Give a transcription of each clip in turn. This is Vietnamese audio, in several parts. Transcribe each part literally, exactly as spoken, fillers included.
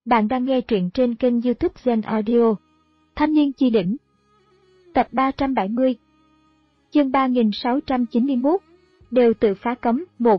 Bạn đang nghe truyện trên kênh YouTube Zen Audio. Thanh niên chi đỉnh. Tập ba trăm bảy mươi. Chương ba nghìn sáu trăm chín mươi mốt. Đều tự phá cấm. một.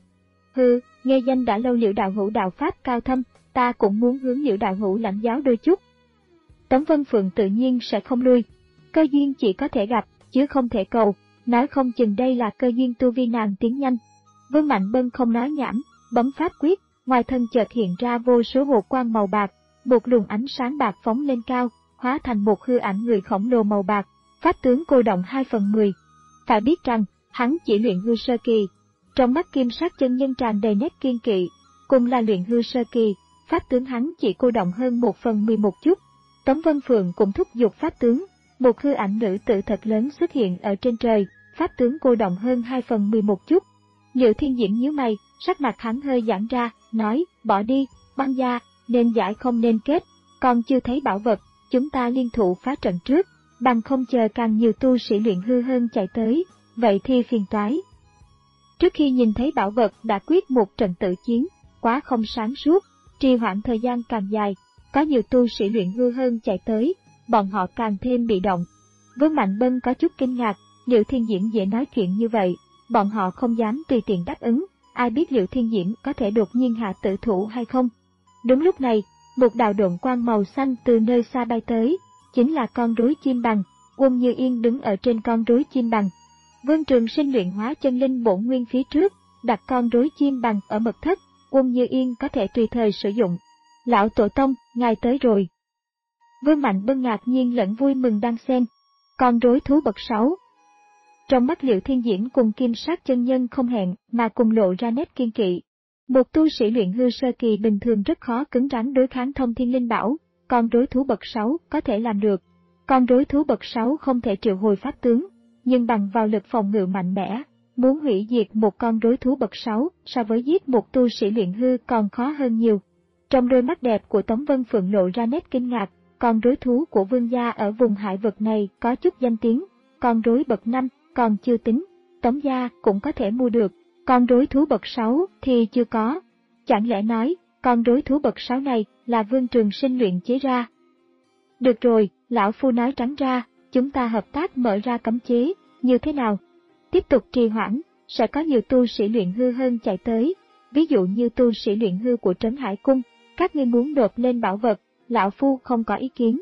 Hừ, nghe danh đã lâu Liễu đạo hữu đạo pháp cao thâm, ta cũng muốn hướng Liễu đạo hữu lãnh giáo đôi chút. Tống Vân Phượng tự nhiên sẽ không lui. Cơ duyên chỉ có thể gặp, chứ không thể cầu, nói không chừng đây là cơ duyên tu vi nàng tiến nhanh. Vương Mạnh Bân không nói nhảm, bấm pháp quyết. Ngoài thân chợt hiện ra vô số hồ quang màu bạc, một luồng ánh sáng bạc phóng lên cao, hóa thành một hư ảnh người khổng lồ màu bạc, pháp tướng cô động hai phần mười. Phải biết rằng, hắn chỉ luyện hư sơ kỳ. Trong mắt Kim Sát chân nhân tràn đầy nét kiên kỵ, cùng là luyện hư sơ kỳ, pháp tướng hắn chỉ cô động hơn một phần mười một chút. Tống Vân Phượng cũng thúc giục pháp tướng, một hư ảnh nữ tử thật lớn xuất hiện ở trên trời, pháp tướng cô động hơn hai phần mười một chút. Liễu Thiên Diễm nhíu mày, sắc mặt hắn hơi giãn ra, nói, bỏ đi, băng gia, nên giải không nên kết, còn chưa thấy bảo vật, chúng ta liên thủ phá trận trước, bằng không chờ càng nhiều tu sĩ luyện hư hơn chạy tới, vậy thì phiền toái. Trước khi nhìn thấy bảo vật đã quyết một trận tử chiến, quá không sáng suốt, trì hoãn thời gian càng dài, có nhiều tu sĩ luyện hư hơn chạy tới, bọn họ càng thêm bị động. Vương Mạnh Bân có chút kinh ngạc, Liễu Thiên Diễm dễ nói chuyện như vậy, bọn họ không dám tùy tiện đáp ứng. Ai biết Liễu Thiên Diễm có thể đột nhiên hạ tử thủ hay không? Đúng lúc này, một đạo độn quang màu xanh từ nơi xa bay tới, chính là con rối chim bằng. Uông Như Yên đứng ở trên con rối chim bằng. Vương Trường Sinh luyện hóa chân linh bổn nguyên phía trước, đặt con rối chim bằng ở mật thất, Uông Như Yên có thể tùy thời sử dụng. Lão Tổ Tông, ngài tới rồi. Vương Mạnh Bân ngạc nhiên lẫn vui mừng đang xen. Con rối thú bậc sáu. Trong mắt Liễu Thiên Diễm cùng Kim Sát chân nhân không hẹn mà cùng lộ ra nét kiên kỵ. Một tu sĩ luyện hư sơ kỳ bình thường rất khó cứng rắn đối kháng thông thiên linh bảo, con rối thú bậc sáu có thể làm được. Con rối thú bậc sáu không thể triệu hồi pháp tướng, nhưng bằng vào lực phòng ngự mạnh mẽ, muốn hủy diệt một con rối thú bậc sáu so với giết một tu sĩ luyện hư còn khó hơn nhiều. Trong đôi mắt đẹp của Tống Vân Phượng lộ ra nét kinh ngạc, con rối thú của vương gia ở vùng hải vực này có chút danh tiếng, con rối bậc năm còn chưa tính, Tống gia cũng có thể mua được, con rối thú bậc sáu thì chưa có. Chẳng lẽ nói, con rối thú bậc sáu này là Vương Trường Sinh luyện chế ra? Được rồi, lão phu nói trắng ra, chúng ta hợp tác mở ra cấm chế, như thế nào? Tiếp tục trì hoãn, sẽ có nhiều tu sĩ luyện hư hơn chạy tới, ví dụ như tu sĩ luyện hư của Trấn Hải Cung, các ngươi muốn nộp lên bảo vật, lão phu không có ý kiến.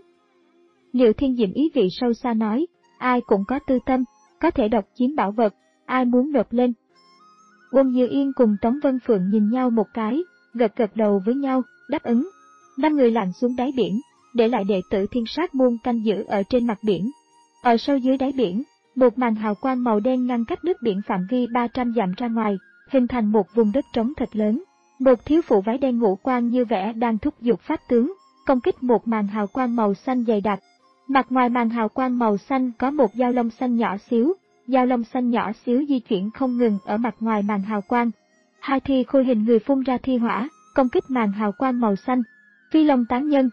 Liễu Thiên Diễm ý vị sâu xa nói, ai cũng có tư tâm, có thể độc chiếm bảo vật, ai muốn nộp lên. Uông Như Yên cùng Tống Vân Phượng nhìn nhau một cái, gật gật đầu với nhau, đáp ứng. Năm người lặn xuống đáy biển, để lại đệ tử Thiên Sát môn canh giữ ở trên mặt biển. Ở sâu dưới đáy biển, một màn hào quang màu đen ngăn cách nước biển phạm vi ba trăm dặm ra ngoài, hình thành một vùng đất trống thật lớn. Một thiếu phụ váy đen ngũ quan như vẽ đang thúc giục pháp tướng, công kích một màn hào quang màu xanh dày đặc. Mặt ngoài màn hào quang màu xanh có một dao long xanh nhỏ xíu, dao long xanh nhỏ xíu di chuyển không ngừng ở mặt ngoài màn hào quang. Hai thi khôi hình người phun ra thi hỏa, công kích màn hào quang màu xanh. Phi Long tán nhân.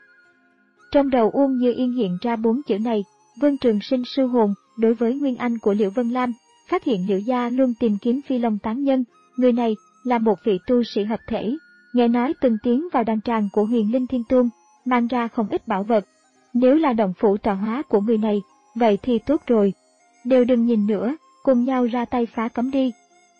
Trong đầu Uông Như Yên hiện ra bốn chữ này, Vương Trường Sinh sư hồn, đối với nguyên anh của Liễu Vân Lam, phát hiện Liễu gia luôn tìm kiếm Phi Long tán nhân, người này là một vị tu sĩ hợp thể, nghe nói từng tiến vào đan tràng của Huyền Linh Thiên Tôn, mang ra không ít bảo vật. Nếu là động phủ tọa hóa của người này, vậy thì tốt rồi. Đều đừng nhìn nữa, cùng nhau ra tay phá cấm đi.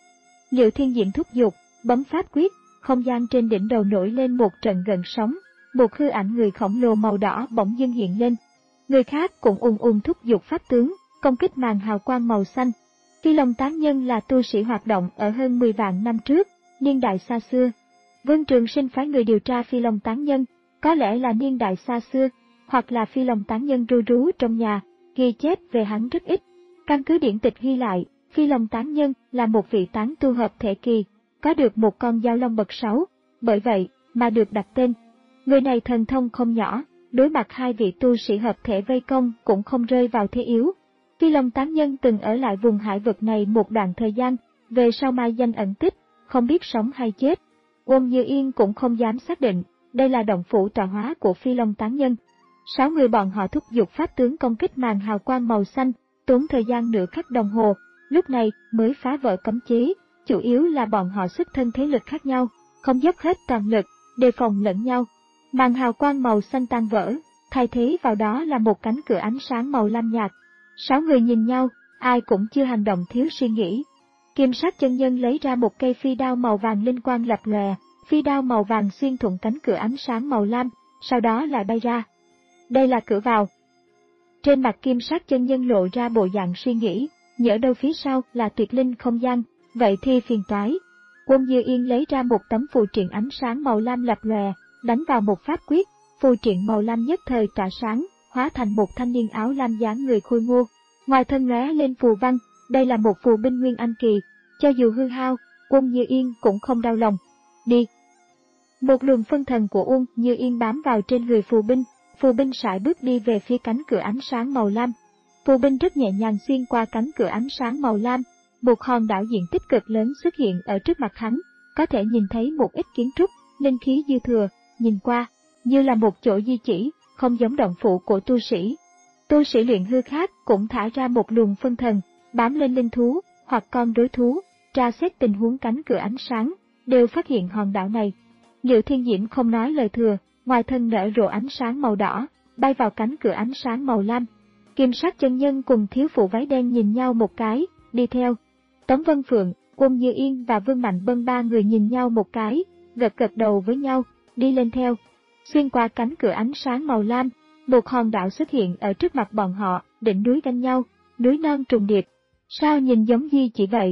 Liễu Thiên Diễm thúc giục, bấm pháp quyết, không gian trên đỉnh đầu nổi lên một trận gợn sóng, một hư ảnh người khổng lồ màu đỏ bỗng dưng hiện lên. Người khác cũng ùng ùng thúc giục pháp tướng, công kích màn hào quang màu xanh. Phi Long tán nhân là tu sĩ hoạt động ở hơn mười vạn năm trước, niên đại xa xưa. Vương Trường Sinh phái người điều tra Phi Long tán nhân, có lẽ là niên đại xa xưa, hoặc là Phi Long tán nhân ru rú trong nhà, ghi chép về hắn rất ít. Căn cứ điển tịch ghi lại, Phi Long tán nhân là một vị tán tu hợp thể kỳ, có được một con dao long bậc sáu, bởi vậy mà được đặt tên. Người này thần thông không nhỏ, đối mặt hai vị tu sĩ hợp thể vây công cũng không rơi vào thế yếu. Phi Long tán nhân từng ở lại vùng hải vực này một đoạn thời gian, về sau mai danh ẩn tích, không biết sống hay chết. Uông Như Yên cũng không dám xác định, đây là động phủ tọa hóa của Phi Long tán nhân. Sáu người bọn họ thúc giục pháp tướng công kích màn hào quang màu xanh, tốn thời gian nửa khắc đồng hồ, lúc này mới phá vỡ cấm chế, chủ yếu là bọn họ xuất thân thế lực khác nhau, không dốc hết toàn lực, đề phòng lẫn nhau. Màn hào quang màu xanh tan vỡ, thay thế vào đó là một cánh cửa ánh sáng màu lam nhạt. Sáu người nhìn nhau, ai cũng chưa hành động thiếu suy nghĩ. Kim sắc chân nhân lấy ra một cây phi đao màu vàng linh quang lập lòe, phi đao màu vàng xuyên thủng cánh cửa ánh sáng màu lam, sau đó lại bay ra. Đây là cửa vào. Trên mặt kim sắc chân nhân lộ ra bộ dạng suy nghĩ, nhỡ đâu phía sau là tuyệt linh không gian, vậy thì phiền toái. Quân Như Yên lấy ra một tấm phù triện ánh sáng màu lam lập lòe, đánh vào một pháp quyết, phù triện màu lam nhất thời tỏa sáng, hóa thành một thanh niên áo lam dáng người khôi ngô. Ngoài thân lóe lên phù văn, đây là một phù binh nguyên anh kỳ, cho dù hư hao, Quân Như Yên cũng không đau lòng. Đi! Một luồng phân thần của Uông Như Yên bám vào trên người phù binh, phù binh sải bước đi về phía cánh cửa ánh sáng màu lam. Phù binh rất nhẹ nhàng xuyên qua cánh cửa ánh sáng màu lam, một hòn đảo diện tích cực lớn xuất hiện ở trước mặt hắn, có thể nhìn thấy một ít kiến trúc, linh khí dư thừa, nhìn qua, như là một chỗ di chỉ, không giống động phủ của tu sĩ. Tu sĩ luyện hư khác cũng thả ra một luồng phân thần, bám lên linh thú, hoặc con rối thú, tra xét tình huống cánh cửa ánh sáng, đều phát hiện hòn đảo này. Liệu Thiên Diễm không nói lời thừa, ngoài thân nở rộ ánh sáng màu đỏ, bay vào cánh cửa ánh sáng màu lam. Kim sắc chân nhân cùng thiếu phụ váy đen nhìn nhau một cái, đi theo. Tống Vân Phượng, Quân Như Yên và Vương Mạnh Bân ba người nhìn nhau một cái, gật gật đầu với nhau, đi lên theo. Xuyên qua cánh cửa ánh sáng màu lam, một hòn đảo xuất hiện ở trước mặt bọn họ, đỉnh núi ganh nhau, núi non trùng điệp. Sao nhìn giống di chỉ vậy?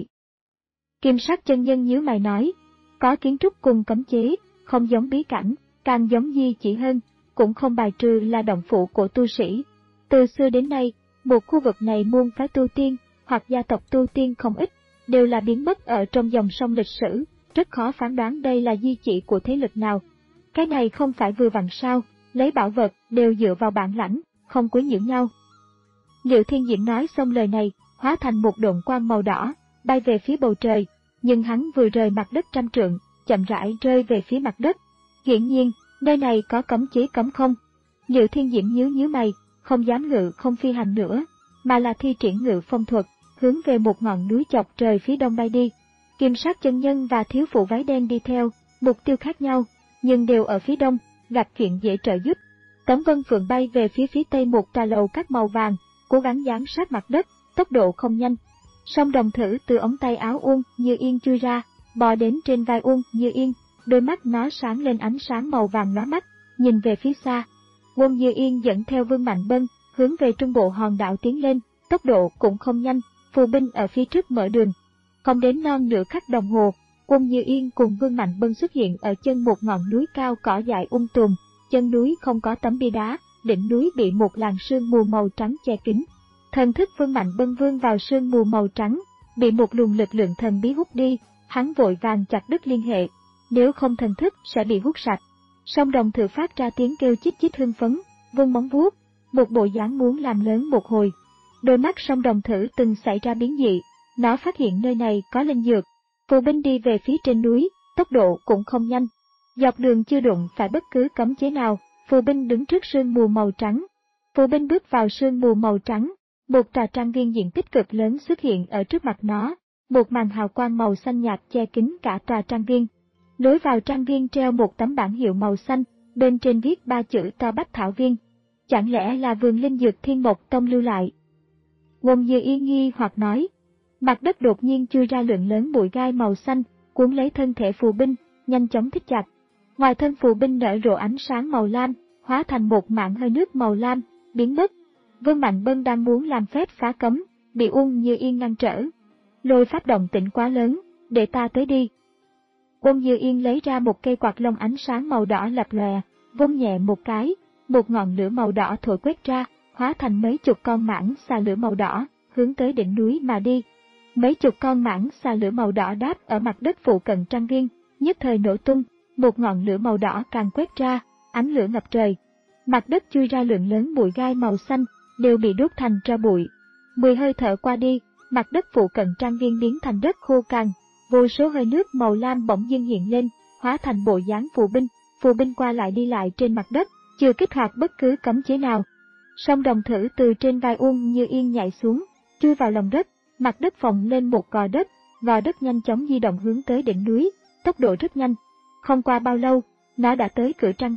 Kim sắc chân nhân nhíu mày nói, có kiến trúc cùng cấm chế, không giống bí cảnh, càng giống di chỉ hơn, cũng không bài trừ là động phủ của tu sĩ. Từ xưa đến nay, một khu vực này môn phái tu tiên, hoặc gia tộc tu tiên không ít, đều là biến mất ở trong dòng sông lịch sử, rất khó phán đoán đây là di chỉ của thế lực nào. Cái này không phải vừa vặn sao, lấy bảo vật đều dựa vào bản lãnh, không quấy nhiễu nhau. Liệu Thiên Diễm nói xong lời này, hóa thành một độn quang màu đỏ, bay về phía bầu trời, nhưng hắn vừa rời mặt đất trăm trượng, chậm rãi rơi về phía mặt đất. Hiển nhiên, nơi này có cấm chế cấm không? Liệu Thiên Diễm nhíu nhíu mày, không dám ngự không phi hành nữa, mà là thi triển ngự phong thuật, hướng về một ngọn núi chọc trời phía đông bay đi. Kim sắc chân nhân và thiếu phụ váy đen đi theo, mục tiêu khác nhau, nhưng đều ở phía đông, gặp chuyện dễ trợ giúp. Tống Vân Phượng bay về phía phía tây một tòa lầu các màu vàng, cố gắng dán sát mặt đất, tốc độ không nhanh. Song đồng thử từ ống tay áo Uông Như Yên chui ra, bò đến trên vai Uông Như Yên, đôi mắt nó sáng lên ánh sáng màu vàng lóa mắt, nhìn về phía xa. Uông Như Yên dẫn theo Vương Mạnh Bân, hướng về trung bộ hòn đảo tiến lên, tốc độ cũng không nhanh, phù binh ở phía trước mở đường. Không đến non nửa khắc đồng hồ, Uông Như Yên cùng Vương Mạnh Bân xuất hiện ở chân một ngọn núi cao cỏ dại um tùm, chân núi không có tấm bia đá, đỉnh núi bị một làn sương mù màu trắng che kín. Thần thức Vương Mạnh Bân vươn vào sương mù màu trắng, bị một luồng lực lượng thần bí hút đi, hắn vội vàng chặt đứt liên hệ, nếu không thần thức sẽ bị hút sạch. Song đồng thử phát ra tiếng kêu chít chít hưng phấn, vươn móng vuốt, một bộ dáng muốn làm lớn một hồi. Đôi mắt song đồng thử từng xảy ra biến dị, nó phát hiện nơi này có linh dược. Phù binh đi về phía trên núi, tốc độ cũng không nhanh. Dọc đường chưa đụng phải bất cứ cấm chế nào, phù binh đứng trước sương mù màu trắng. Phù binh bước vào sương mù màu trắng, một tòa trang viên diện tích cực lớn xuất hiện ở trước mặt nó, một màn hào quang màu xanh nhạt che kín cả tòa trang viên. Lối vào trang viên treo một tấm bảng hiệu màu xanh, bên trên viết ba chữ to Bách Thảo Viên. Chẳng lẽ là vườn linh dược Thiên Mộc Tông lưu lại? Quân Như Yên nghi hoặc nói. Mặt đất đột nhiên chui ra lượng lớn bụi gai màu xanh, cuốn lấy thân thể phù binh, nhanh chóng thích chặt. Ngoài thân phù binh nở rộ ánh sáng màu lam, hóa thành một mảng hơi nước màu lam, biến mất. Vương Mạnh Bân đang muốn làm phép phá cấm, bị Uông Như Yên ngăn trở. Lôi pháp động tĩnh quá lớn, để ta tới đi. Uông Như Yên lấy ra một cây quạt lông ánh sáng màu đỏ lập lòe, vung nhẹ một cái, một ngọn lửa màu đỏ thổi quét ra, hóa thành mấy chục con mãng xà lửa màu đỏ, hướng tới đỉnh núi mà đi. Mấy chục con mãng xà lửa màu đỏ đáp ở mặt đất phụ cận trang viên, nhất thời nổ tung, một ngọn lửa màu đỏ càng quét ra, ánh lửa ngập trời. Mặt đất chui ra lượng lớn bụi gai màu xanh, đều bị đốt thành tro bụi. Mười hơi thở qua đi, mặt đất phụ cận trang viên biến thành đất khô cằn, vô số hơi nước màu lam bỗng dưng hiện lên, hóa thành bộ dáng phù binh, phù binh qua lại đi lại trên mặt đất, chưa kích hoạt bất cứ cấm chế nào. Song đồng thử từ trên vai Uông Như Yên nhảy xuống, chui vào lòng đất, mặt đất phồng lên một gò đất, gò đất nhanh chóng di động hướng tới đỉnh núi, tốc độ rất nhanh. Không qua bao lâu, nó đã tới cửa trang viên,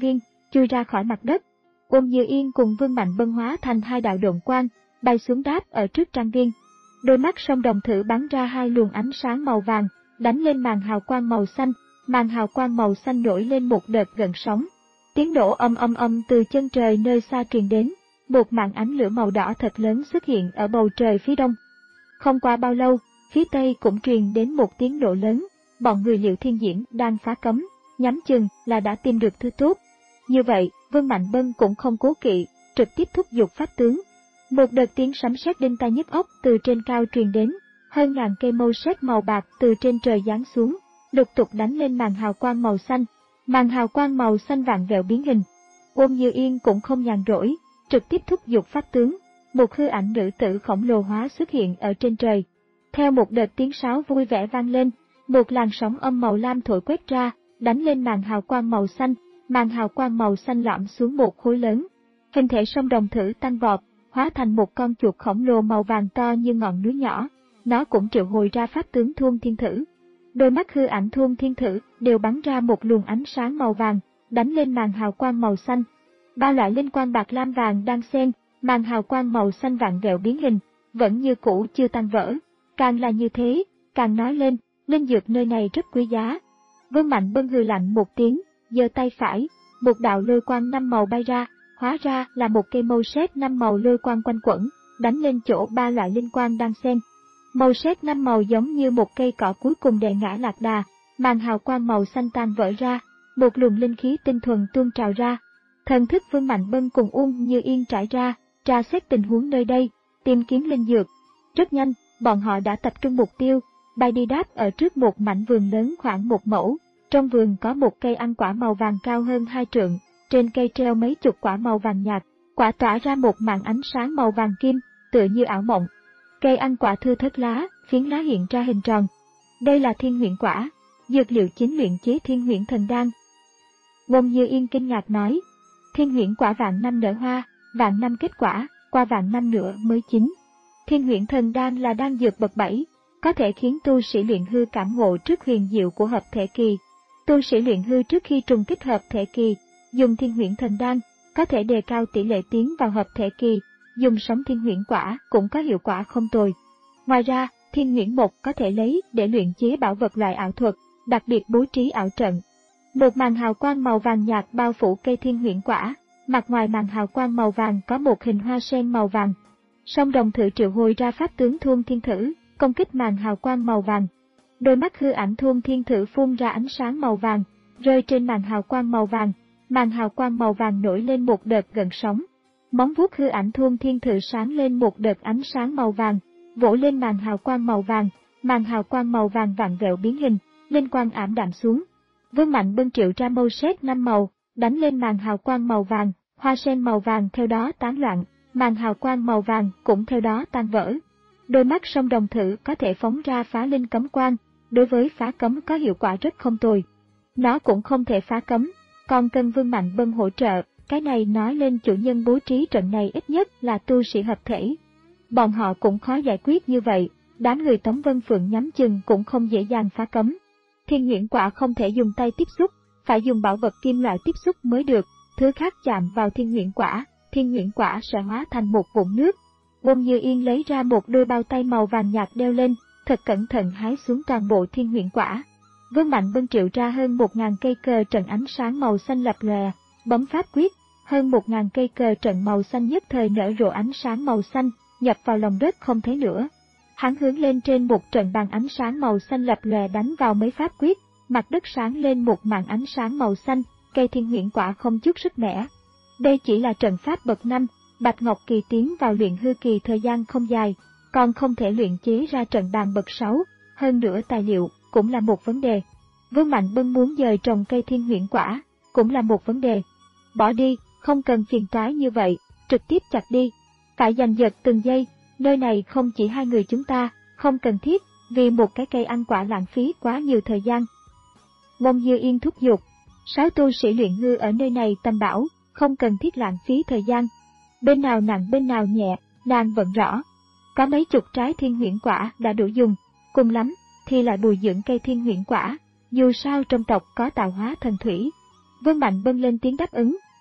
chui ra khỏi mặt đất. Uông Như Yên cùng Vương Mạnh Bân hóa thành hai đạo độn quang, bay xuống đáp ở trước trang viên. Đôi mắt Song Đồng Thử bắn ra hai luồng ánh sáng màu vàng, đánh lên màn hào quang màu xanh, màn hào quang màu xanh nổi lên một đợt gợn sóng. Tiếng nổ âm âm âm từ chân trời nơi xa truyền đến, một màn ánh lửa màu đỏ thật lớn xuất hiện ở bầu trời phía đông. Không qua bao lâu, phía tây cũng truyền đến một tiếng nổ lớn, bọn người Liệu Thiên Diễn đang phá cấm, nhắm chừng là đã tìm được thứ tốt. Như vậy, Vương Mạnh Bân cũng không cố kỵ, trực tiếp thúc giục pháp tướng. Một đợt tiếng sấm sét đinh tai nhức óc từ trên cao truyền đến, hơn ngàn cây mâu sét màu bạc từ trên trời giáng xuống, lục tục đánh lên màn hào quang màu xanh. Màn hào quang màu xanh vặn vẹo biến hình. Uông Như Yên cũng không nhàn rỗi, trực tiếp thúc giục pháp tướng, một hư ảnh nữ tử khổng lồ hóa xuất hiện ở trên trời. Theo một đợt tiếng sáo vui vẻ vang lên, một làn sóng âm màu lam thổi quét ra, đánh lên màn hào quang màu xanh, màn hào quang màu xanh lõm xuống một khối lớn. Hình thể Song Đồng Thử tăng vọt, hóa thành một con chuột khổng lồ màu vàng to như ngọn núi nhỏ. Nó cũng triệu hồi ra pháp tướng Thuôn Thiên Thử. Đôi mắt hư ảnh Thuôn Thiên Thử đều bắn ra một luồng ánh sáng màu vàng, đánh lên màn hào quang màu xanh. Ba loại linh quang bạc lam vàng đang xen, màn hào quang màu xanh vặn vẹo biến hình, vẫn như cũ chưa tan vỡ. Càng là như thế, càng nói lên, linh dược nơi này rất quý giá. Vương Mạnh Bân hừ lạnh một tiếng, giơ tay phải, một đạo lôi quang năm màu bay ra, hóa ra là một cây mâu sét năm màu lôi quang quanh quẩn, đánh lên chỗ ba loại linh quang đang xen. Màu sét năm màu giống như một cây cỏ cuối cùng đè ngã lạc đà, màn hào quang màu xanh tan vỡ ra, một luồng linh khí tinh thuần tuôn trào ra. Thần thức Vương Mạnh Bân cùng Uông Như Yên trải ra, tra xét tình huống nơi đây, tìm kiếm linh dược. Rất nhanh, bọn họ đã tập trung mục tiêu, bay đi đáp ở trước một mảnh vườn lớn khoảng một mẫu. Trong vườn có một cây ăn quả màu vàng cao hơn hai trượng, trên cây treo mấy chục quả màu vàng nhạt, quả tỏa ra một màn ánh sáng màu vàng kim, tựa như ảo mộng. Cây ăn quả thưa thớt lá, phiến lá hiện ra hình tròn. Đây là thiên huyễn quả, dược liệu chính luyện chế thiên huyễn thần đan. Uông Như Yên kinh ngạc nói, thiên huyễn quả vạn năm nở hoa, vạn năm kết quả, qua vạn năm nữa mới chín. Thiên huyễn thần đan là đan dược bậc bảy, có thể khiến tu sĩ luyện hư cảm ngộ trước huyền diệu của hợp thể kỳ. Tu sĩ luyện hư trước khi trùng kích hợp thể kỳ, dùng thiên huyễn thần đan, có thể đề cao tỷ lệ tiến vào hợp thể kỳ. Dùng sống thiên huyễn quả cũng có hiệu quả không tồi. Ngoài ra, thiên huyễn mộc có thể lấy để luyện chế bảo vật loại ảo thuật, đặc biệt bố trí ảo trận. Một màn hào quang màu vàng nhạt bao phủ cây thiên huyễn quả, mặt ngoài màn hào quang màu vàng có một hình hoa sen màu vàng. Song Đồng Thử triệu hồi ra pháp tướng Thuôn Thiên Thử, công kích màn hào quang màu vàng. Đôi mắt hư ảnh Thuôn Thiên Thử phun ra ánh sáng màu vàng, rơi trên màn hào quang màu vàng, màn hào quang màu vàng nổi lên một đợt gợn sóng. Móng vuốt hư ảnh Thuôn Thiên Thử sáng lên một đợt ánh sáng màu vàng, vỗ lên màn hào quang màu vàng, màn hào quang màu vàng vặn vẹo biến hình, linh quang ảm đạm xuống. Vương Mạnh Bân triệu ra mâu sét năm màu, đánh lên màn hào quang màu vàng, hoa sen màu vàng theo đó tán loạn, màn hào quang màu vàng cũng theo đó tan vỡ. Đôi mắt Song Đồng Thử có thể phóng ra phá linh cấm quang, đối với phá cấm có hiệu quả rất không tồi. Nó cũng không thể phá cấm, còn cần Vương Mạnh Bân hỗ trợ. Cái này nói lên chủ nhân bố trí trận này ít nhất là tu sĩ hợp thể. Bọn họ cũng khó giải quyết như vậy, đám người Tống Vân Phượng nhắm chừng cũng không dễ dàng phá cấm. Thiên huyễn quả không thể dùng tay tiếp xúc, phải dùng bảo vật kim loại tiếp xúc mới được, thứ khác chạm vào thiên huyễn quả, thiên huyễn quả sẽ hóa thành một vũng nước. Uông Như Yên lấy ra một đôi bao tay màu vàng nhạt đeo lên, thật cẩn thận hái xuống toàn bộ thiên huyễn quả. Vương Mạnh Bân triệu ra hơn một ngàn cây cờ trận ánh sáng màu xanh lập lòe, bấm pháp quyết. Hơn một ngàn cây cờ trận màu xanh nhất thời nở rộ ánh sáng màu xanh, nhập vào lòng đất không thấy nữa. Hắn hướng lên trên một trận bàn ánh sáng màu xanh lập lòe đánh vào mấy pháp quyết, mặt đất sáng lên một màn ánh sáng màu xanh, cây thiên huyễn quả không chút sức mẻ. Đây chỉ là trận pháp bậc năm, Bạch Ngọc Kỳ tiến vào luyện hư kỳ thời gian không dài, còn không thể luyện chế ra trận bàn bậc sáu, hơn nữa tài liệu cũng là một vấn đề. Vương Mạnh Bân muốn dời trồng cây thiên huyễn quả, cũng là một vấn đề. Bỏ đi. Không cần phiền toái như vậy, trực tiếp chặt đi. Phải giành giật từng giây, nơi này không chỉ hai người chúng ta, không cần thiết, vì một cái cây ăn quả lãng phí quá nhiều thời gian. Uông Như Yên thúc giục, sáu tu sĩ luyện hư ở nơi này tầm bảo, không cần thiết lãng phí thời gian. Bên nào nặng bên nào nhẹ, nàng vẫn rõ. Có mấy chục trái thiên huyễn quả đã đủ dùng, cùng lắm thì lại bồi dưỡng cây thiên huyễn quả, dù sao trong tộc có tạo hóa thần thủy. Vương Mạnh Bân lên tiếng đáp ứng.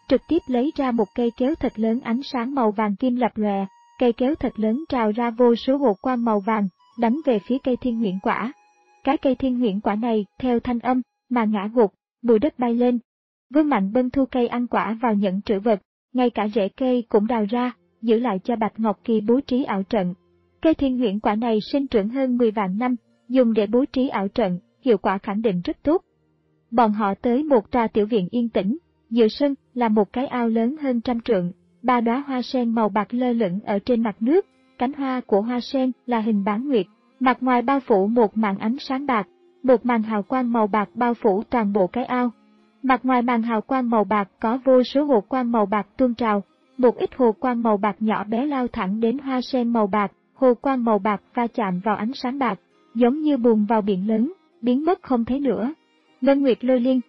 trực tiếp lấy ra một cây kéo thật lớn ánh sáng màu vàng kim lập lòe, cây kéo thật lớn trào ra vô số hột quang màu vàng, đánh về phía cây thiên huyễn quả. Cái cây thiên huyễn quả này, theo thanh âm, mà ngã gục, bụi đất bay lên. Vương Mạnh Bân thu cây ăn quả vào nhẫn trữ vật, ngay cả rễ cây cũng đào ra, giữ lại cho Bạch Ngọc Kỳ bố trí ảo trận. Cây thiên huyễn quả này sinh trưởng hơn mười vạn năm, dùng để bố trí ảo trận, hiệu quả khẳng định rất tốt. Bọn họ tới một tòa tiểu viện yên tĩnh, giữa sân là một cái ao lớn hơn trăm trượng, ba đóa hoa sen màu bạc lơ lửng ở trên mặt nước, cánh hoa của hoa sen là hình bán nguyệt, mặt ngoài bao phủ một màn ánh sáng bạc, một màn hào quang màu bạc bao phủ toàn bộ cái ao. Mặt ngoài màn hào quang màu bạc có vô số hột quang màu bạc tuôn trào, một ít hồ quang màu bạc nhỏ bé lao thẳng đến hoa sen màu bạc, hồ quang màu bạc va chạm vào ánh sáng bạc, giống như bùn vào biển lớn, biến mất không thấy nữa. Ngân Nguyệt Lôi Liên.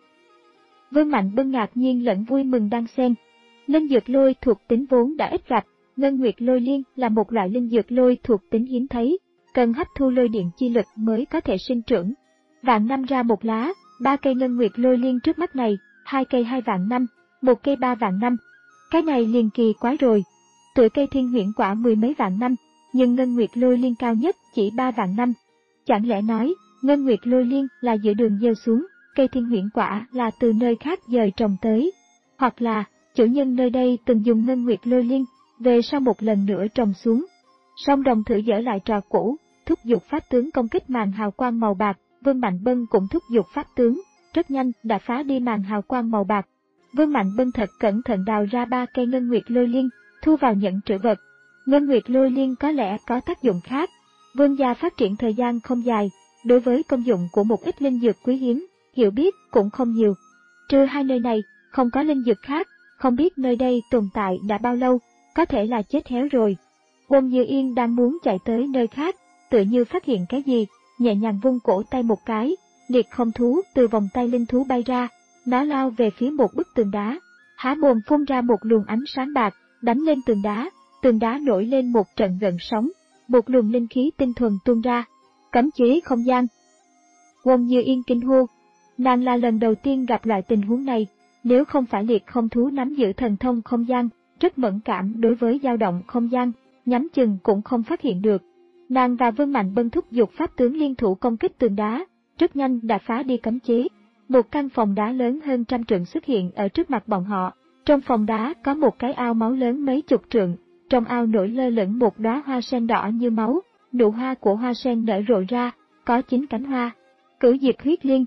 Vương Mạnh Bân ngạc nhiên lẫn vui mừng đan xen. Linh dược lôi thuộc tính vốn đã ít gặp, Ngân Nguyệt Lôi Liên là một loại linh dược lôi thuộc tính hiếm thấy, cần hấp thu lôi điện chi lực mới có thể sinh trưởng. Vạn năm ra một lá, ba cây Ngân Nguyệt Lôi Liên trước mắt này, hai cây hai vạn năm, một cây ba vạn năm. Cái này liền kỳ quái rồi. Tuổi cây thiên huyễn quả mười mấy vạn năm, nhưng Ngân Nguyệt Lôi Liên cao nhất chỉ ba vạn năm. Chẳng lẽ nói, Ngân Nguyệt Lôi Liên là giữa đường gieo xuống, cây thiên huyễn quả là từ nơi khác dời trồng tới. Hoặc là, chủ nhân nơi đây từng dùng Ngân Nguyệt Lôi Liên, về sau một lần nữa trồng xuống. Song đồng thử dở lại trò cũ, thúc giục pháp tướng công kích màn hào quang màu bạc, Vương Mạnh Bân cũng thúc giục pháp tướng, rất nhanh đã phá đi màn hào quang màu bạc. Vương Mạnh Bân thật cẩn thận đào ra ba cây Ngân Nguyệt Lôi Liên, thu vào nhẫn trữ vật. Ngân Nguyệt Lôi Liên có lẽ có tác dụng khác. Vương gia phát triển thời gian không dài, đối với công dụng của một ít linh dược quý hiếm, hiểu biết cũng không nhiều. Trừ hai nơi này, không có linh dược khác, không biết nơi đây tồn tại đã bao lâu, có thể là chết héo rồi. Uông Như Yên đang muốn chạy tới nơi khác, tựa như phát hiện cái gì, nhẹ nhàng vung cổ tay một cái, liệt không thú từ vòng tay linh thú bay ra, nó lao về phía một bức tường đá, há mồm phun ra một luồng ánh sáng bạc, đánh lên tường đá, tường đá nổi lên một trận gợn sóng, một luồng linh khí tinh thuần tuôn ra, cấm chế không gian. Uông Như Yên kinh hô, nàng là lần đầu tiên gặp loại tình huống này, nếu không phải liệt không thú nắm giữ thần thông không gian, rất mẫn cảm đối với dao động không gian, nhắm chừng cũng không phát hiện được. Nàng và Vương Mạnh Bân thúc giục pháp tướng liên thủ công kích tường đá, rất nhanh đã phá đi cấm chế. Một căn phòng đá lớn hơn trăm trượng xuất hiện ở trước mặt bọn họ. Trong phòng đá có một cái ao máu lớn mấy chục trượng, trong ao nổi lơ lửng một đóa hoa sen đỏ như máu, nụ hoa của hoa sen nở rộ ra, có chín cánh hoa. Cửu diệp huyết liên.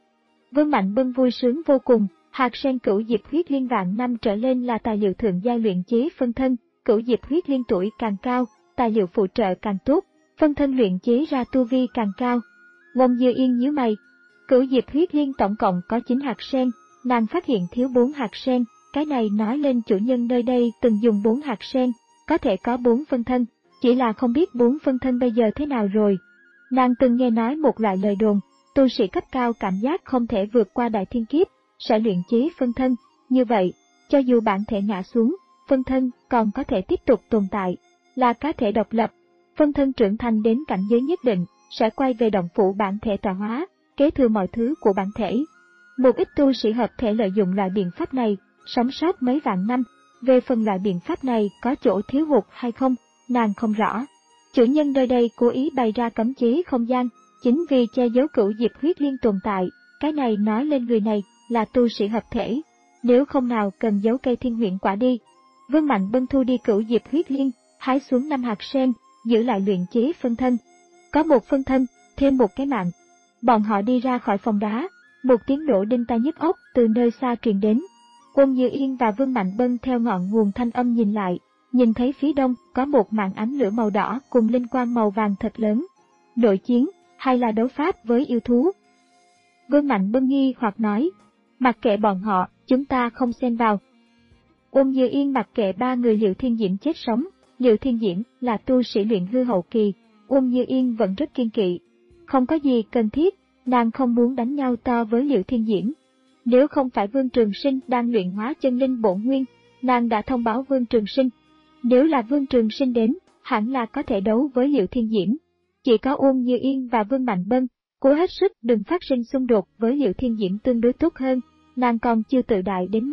Vương Mạnh Bân vui sướng vô cùng, hạt sen cửu diệp huyết liên vạn năm trở lên là tài liệu thượng giai luyện chế phân thân, cửu diệp huyết liên tuổi càng cao, tài liệu phụ trợ càng tốt, phân thân luyện chế ra tu vi càng cao. Uông Như Yên nhíu mày, cửu diệp huyết liên tổng cộng có chín hạt sen, nàng phát hiện thiếu bốn hạt sen, cái này nói lên chủ nhân nơi đây từng dùng bốn hạt sen, có thể có bốn phân thân, chỉ là không biết bốn phân thân bây giờ thế nào rồi. Nàng từng nghe nói một loại lời đồn, tu sĩ cấp cao cảm giác không thể vượt qua đại thiên kiếp, sẽ luyện chế phân thân, như vậy, cho dù bản thể ngã xuống, phân thân còn có thể tiếp tục tồn tại, là cá thể độc lập. Phân thân trưởng thành đến cảnh giới nhất định, sẽ quay về động phủ bản thể tọa hóa, kế thừa mọi thứ của bản thể. Một ít tu sĩ hợp thể lợi dụng loại biện pháp này, sống sót mấy vạn năm. Về phần loại biện pháp này có chỗ thiếu hụt hay không, nàng không rõ. Chủ nhân nơi đây cố ý bày ra cấm chế không gian, chính vì che giấu cửu diệp huyết liên tồn tại, cái này nói lên người này là tu sĩ hợp thể. Nếu không nào cần giấu cây thiên huyễn quả đi. Vương Mạnh Bân thu đi cửu diệp huyết liên, hái xuống năm hạt sen, giữ lại luyện chế phân thân. Có một phân thân, thêm một cái mạng. Bọn họ đi ra khỏi phòng đá, một tiếng nổ đinh tai nhức óc từ nơi xa truyền đến. Uông Như Yên và Vương Mạnh Bân theo ngọn nguồn thanh âm nhìn lại, nhìn thấy phía đông có một màn ánh lửa màu đỏ cùng linh quang màu vàng thật lớn. Nội chiến, hay là đấu pháp với yêu thú? Vương Mạnh Bân nghi hoặc nói, mặc kệ bọn họ, chúng ta không xen vào. Uông Như Yên mặc kệ ba người Liệu Thiên Diễm chết sống. Liệu Thiên Diễm là tu sĩ luyện hư hậu kỳ, Uông Như Yên vẫn rất kiên kỵ. Không có gì cần thiết, nàng không muốn đánh nhau to với Liệu Thiên Diễm. Nếu không phải Vương Trường Sinh đang luyện hóa chân linh bổn nguyên, nàng đã thông báo Vương Trường Sinh. Nếu là Vương Trường Sinh đến, hẳn là có thể đấu với Liệu Thiên Diễm. Chỉ có Uông Như Yên và Vương Mạnh Bân, cố hết sức đừng phát sinh xung đột với Liệu Thiên Diễm tương đối tốt hơn, nàng còn chưa tự đại đến mức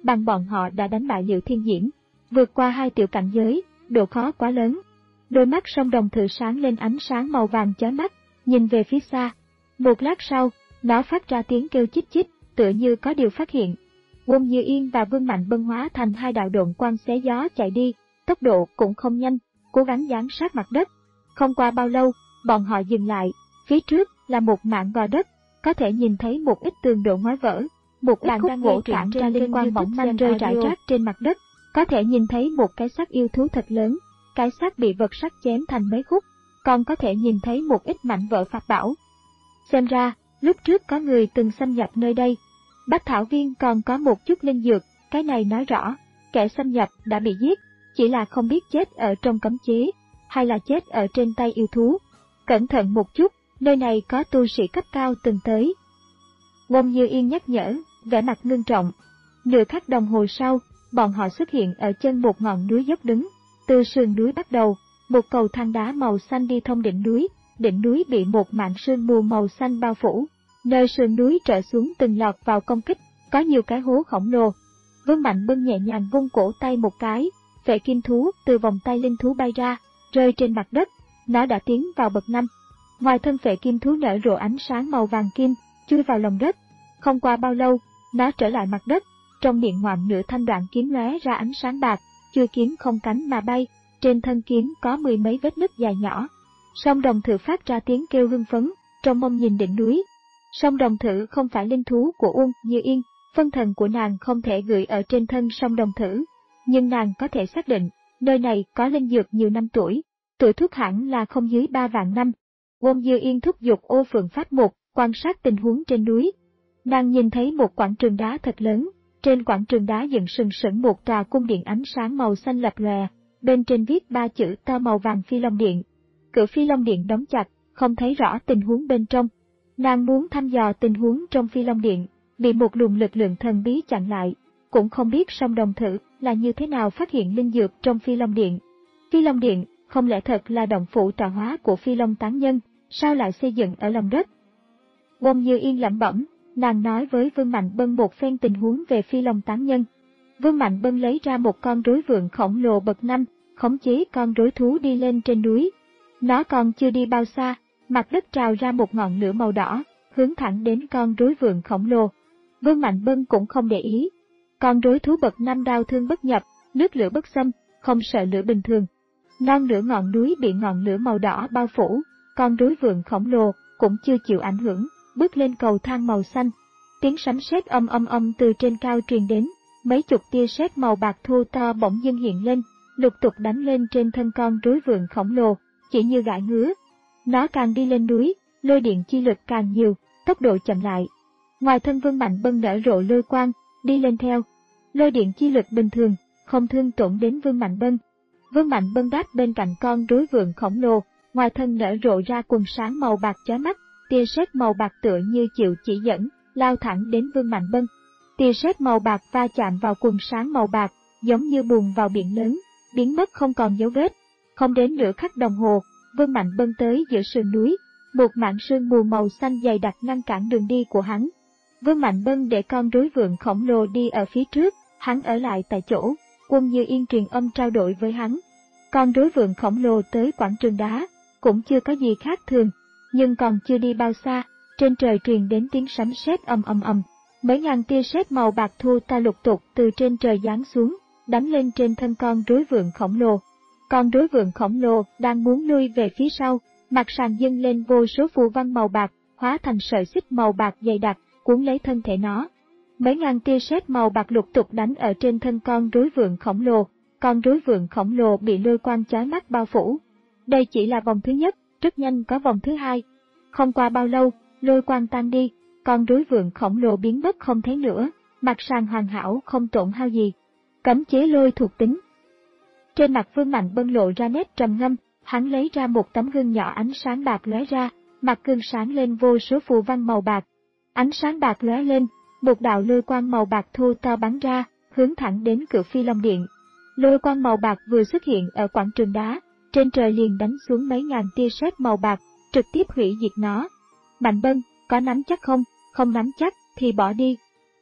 bằng bọn họ đã đánh bại Liễu Thiên Diễm, vượt qua hai tiểu cảnh giới, độ khó quá lớn. Đôi mắt Song Đồng Thử sáng lên ánh sáng màu vàng chói mắt, nhìn về phía xa. Một lát sau, nó phát ra tiếng kêu chích chích, tựa như có điều phát hiện. Wong Như Yên và Vương Mạnh Bân hóa thành hai đạo độn quang xé gió chạy đi, tốc độ cũng không nhanh, cố gắng dán sát mặt đất. Không qua bao lâu, bọn họ dừng lại, phía trước là một mảng gò đất, có thể nhìn thấy một ít tường đổ ngói vỡ, một ít khúc gỗ cản ra liên quan mỏng manh rơi rải rác trên mặt đất, có thể nhìn thấy một cái xác yêu thú thật lớn, cái xác bị vật sắt chém thành mấy khúc, còn có thể nhìn thấy một ít mảnh vỡ pháp bảo. Xem ra, lúc trước có người từng xâm nhập nơi đây. Bách Thảo Viên còn có một chút linh dược, cái này nói rõ, kẻ xâm nhập đã bị giết, chỉ là không biết chết ở trong cấm chế, hay là chết ở trên tay yêu thú. Cẩn thận một chút, nơi này có tu sĩ cấp cao từng tới. Wong Như Yên nhắc nhở, vẻ mặt ngưng trọng. Nửa khắc đồng hồ sau, bọn họ xuất hiện ở chân một ngọn núi dốc đứng. Từ sườn núi bắt đầu, một cầu thang đá màu xanh đi thông đỉnh núi, đỉnh núi bị một mảng sương mù màu xanh bao phủ. Nơi sườn núi trở xuống từng lọt vào công kích, có nhiều cái hố khổng lồ. Vương Mạnh Bân nhẹ nhàng vung cổ tay một cái, phệ kim thú từ vòng tay linh thú bay ra, rơi trên mặt đất, nó đã tiến vào bậc năm. Ngoài thân phệ kim thú nở rộ ánh sáng màu vàng kim, chui vào lòng đất. Không qua bao lâu, nó trở lại mặt đất, trong miệng ngoạm nửa thanh đoạn kiếm lóe ra ánh sáng bạc, chui kiếm không cánh mà bay, trên thân kiếm có mười mấy vết nứt dài nhỏ. Song Đồng Thử phát ra tiếng kêu hưng phấn, trong mông nhìn đỉnh núi. Song Đồng Thử không phải linh thú của Uông Như Yên, phân thần của nàng không thể gửi ở trên thân Song Đồng Thử, nhưng nàng có thể xác định, nơi này có linh dược nhiều năm tuổi, tuổi thuốc hẳn là không dưới ba vạn năm. Uông Như Yên thúc giục Ô Phượng Pháp Mục, quan sát tình huống trên núi. Nàng nhìn thấy một quảng trường đá thật lớn, trên quảng trường đá dựng sừng sững một tòa cung điện ánh sáng màu xanh lập lòe, bên trên viết ba chữ to màu vàng Phi Long Điện. Cửa Phi Long Điện đóng chặt, không thấy rõ tình huống bên trong. Nàng muốn thăm dò tình huống trong Phi Long Điện, bị một luồng lực lượng thần bí chặn lại, cũng không biết Song Đồng Thử là như thế nào phát hiện linh dược trong Phi Long Điện. Phi Long Điện, không lẽ thật là động phủ tọa hóa của Phi Long tán nhân, sao lại xây dựng ở lòng đất? Wong Như Yên lẩm bẩm, nàng nói với Vương Mạnh Bân một phen tình huống về Phi Long tán nhân. Vương Mạnh Bân lấy ra một con rối vượn khổng lồ bậc năm, khống chế con rối thú đi lên trên núi. Nó còn chưa đi bao xa, mặt đất trào ra một ngọn lửa màu đỏ, hướng thẳng đến con rối vượn khổng lồ. Vương Mạnh Bân cũng không để ý. Con rối thú bậc năm đao thương bất nhập, nước lửa bất xâm, không sợ lửa bình thường. Non nửa ngọn núi bị ngọn lửa màu đỏ bao phủ, con rối vượn khổng lồ cũng chưa chịu ảnh hưởng, bước lên cầu thang màu xanh. Tiếng sấm sét âm âm âm từ trên cao truyền đến, mấy chục tia sét màu bạc thô to bỗng dưng hiện lên, lục tục đánh lên trên thân con rối vượn khổng lồ, chỉ như gãi ngứa. Nó càng đi lên núi, lôi điện chi lực càng nhiều, tốc độ chậm lại. Ngoài thân Vương Mạnh Bân nở rộ lôi quang, đi lên theo. Lôi điện chi lực bình thường, không thương tổn đến Vương Mạnh Bân. Vương Mạnh Bân đáp bên cạnh con rối vượn khổng lồ, ngoài thân nở rộ ra quần sáng màu bạc chói mắt, tia sét màu bạc tựa như chịu chỉ dẫn, lao thẳng đến Vương Mạnh Bân. Tia sét màu bạc va chạm vào quần sáng màu bạc, giống như bùn vào biển lớn, biến mất không còn dấu vết. Không đến nửa khắc đồng hồ, Vương Mạnh Bân tới giữa sườn núi, một mảng sương mù màu xanh dày đặc ngăn cản đường đi của hắn. Vương Mạnh Bân để con rối vượn khổng lồ đi ở phía trước, hắn ở lại tại chỗ. Wong Như Yên truyền âm trao đổi với hắn. Con rối vượn khổng lồ tới quảng trường đá, cũng chưa có gì khác thường, nhưng còn chưa đi bao xa, trên trời truyền đến tiếng sấm sét ầm ầm ầm. Mấy ngàn tia sét màu bạc thô to lục tục từ trên trời giáng xuống, đánh lên trên thân con rối vượn khổng lồ. Con rối vượn khổng lồ đang muốn lui về phía sau, mặt sàn dâng lên vô số phù văn màu bạc, hóa thành sợi xích màu bạc dày đặc, cuốn lấy thân thể nó. Mấy ngàn tia sét màu bạc lục tục đánh ở trên thân con rối vượn khổng lồ, con rối vượn khổng lồ bị lôi quang chói mắt bao phủ. Đây chỉ là vòng thứ nhất, rất nhanh có vòng thứ hai. Không qua bao lâu, lôi quang tan đi, con rối vượn khổng lồ biến mất không thấy nữa, mặt sàn hoàn hảo không tổn hao gì. Cấm chế lôi thuộc tính. Trên mặt Vương Mạnh Bân lộ ra nét trầm ngâm, hắn lấy ra một tấm gương nhỏ ánh sáng bạc lóe ra, mặt gương sáng lên vô số phù văn màu bạc. Ánh sáng bạc lóe lên, một đạo lôi quang màu bạc thô to bắn ra, hướng thẳng đến cửa Phi Long Điện. Lôi quang màu bạc vừa xuất hiện ở quảng trường đá, trên trời liền đánh xuống mấy ngàn tia sét màu bạc, trực tiếp hủy diệt nó. Mạnh Bân, có nắm chắc không? Không nắm chắc thì bỏ đi.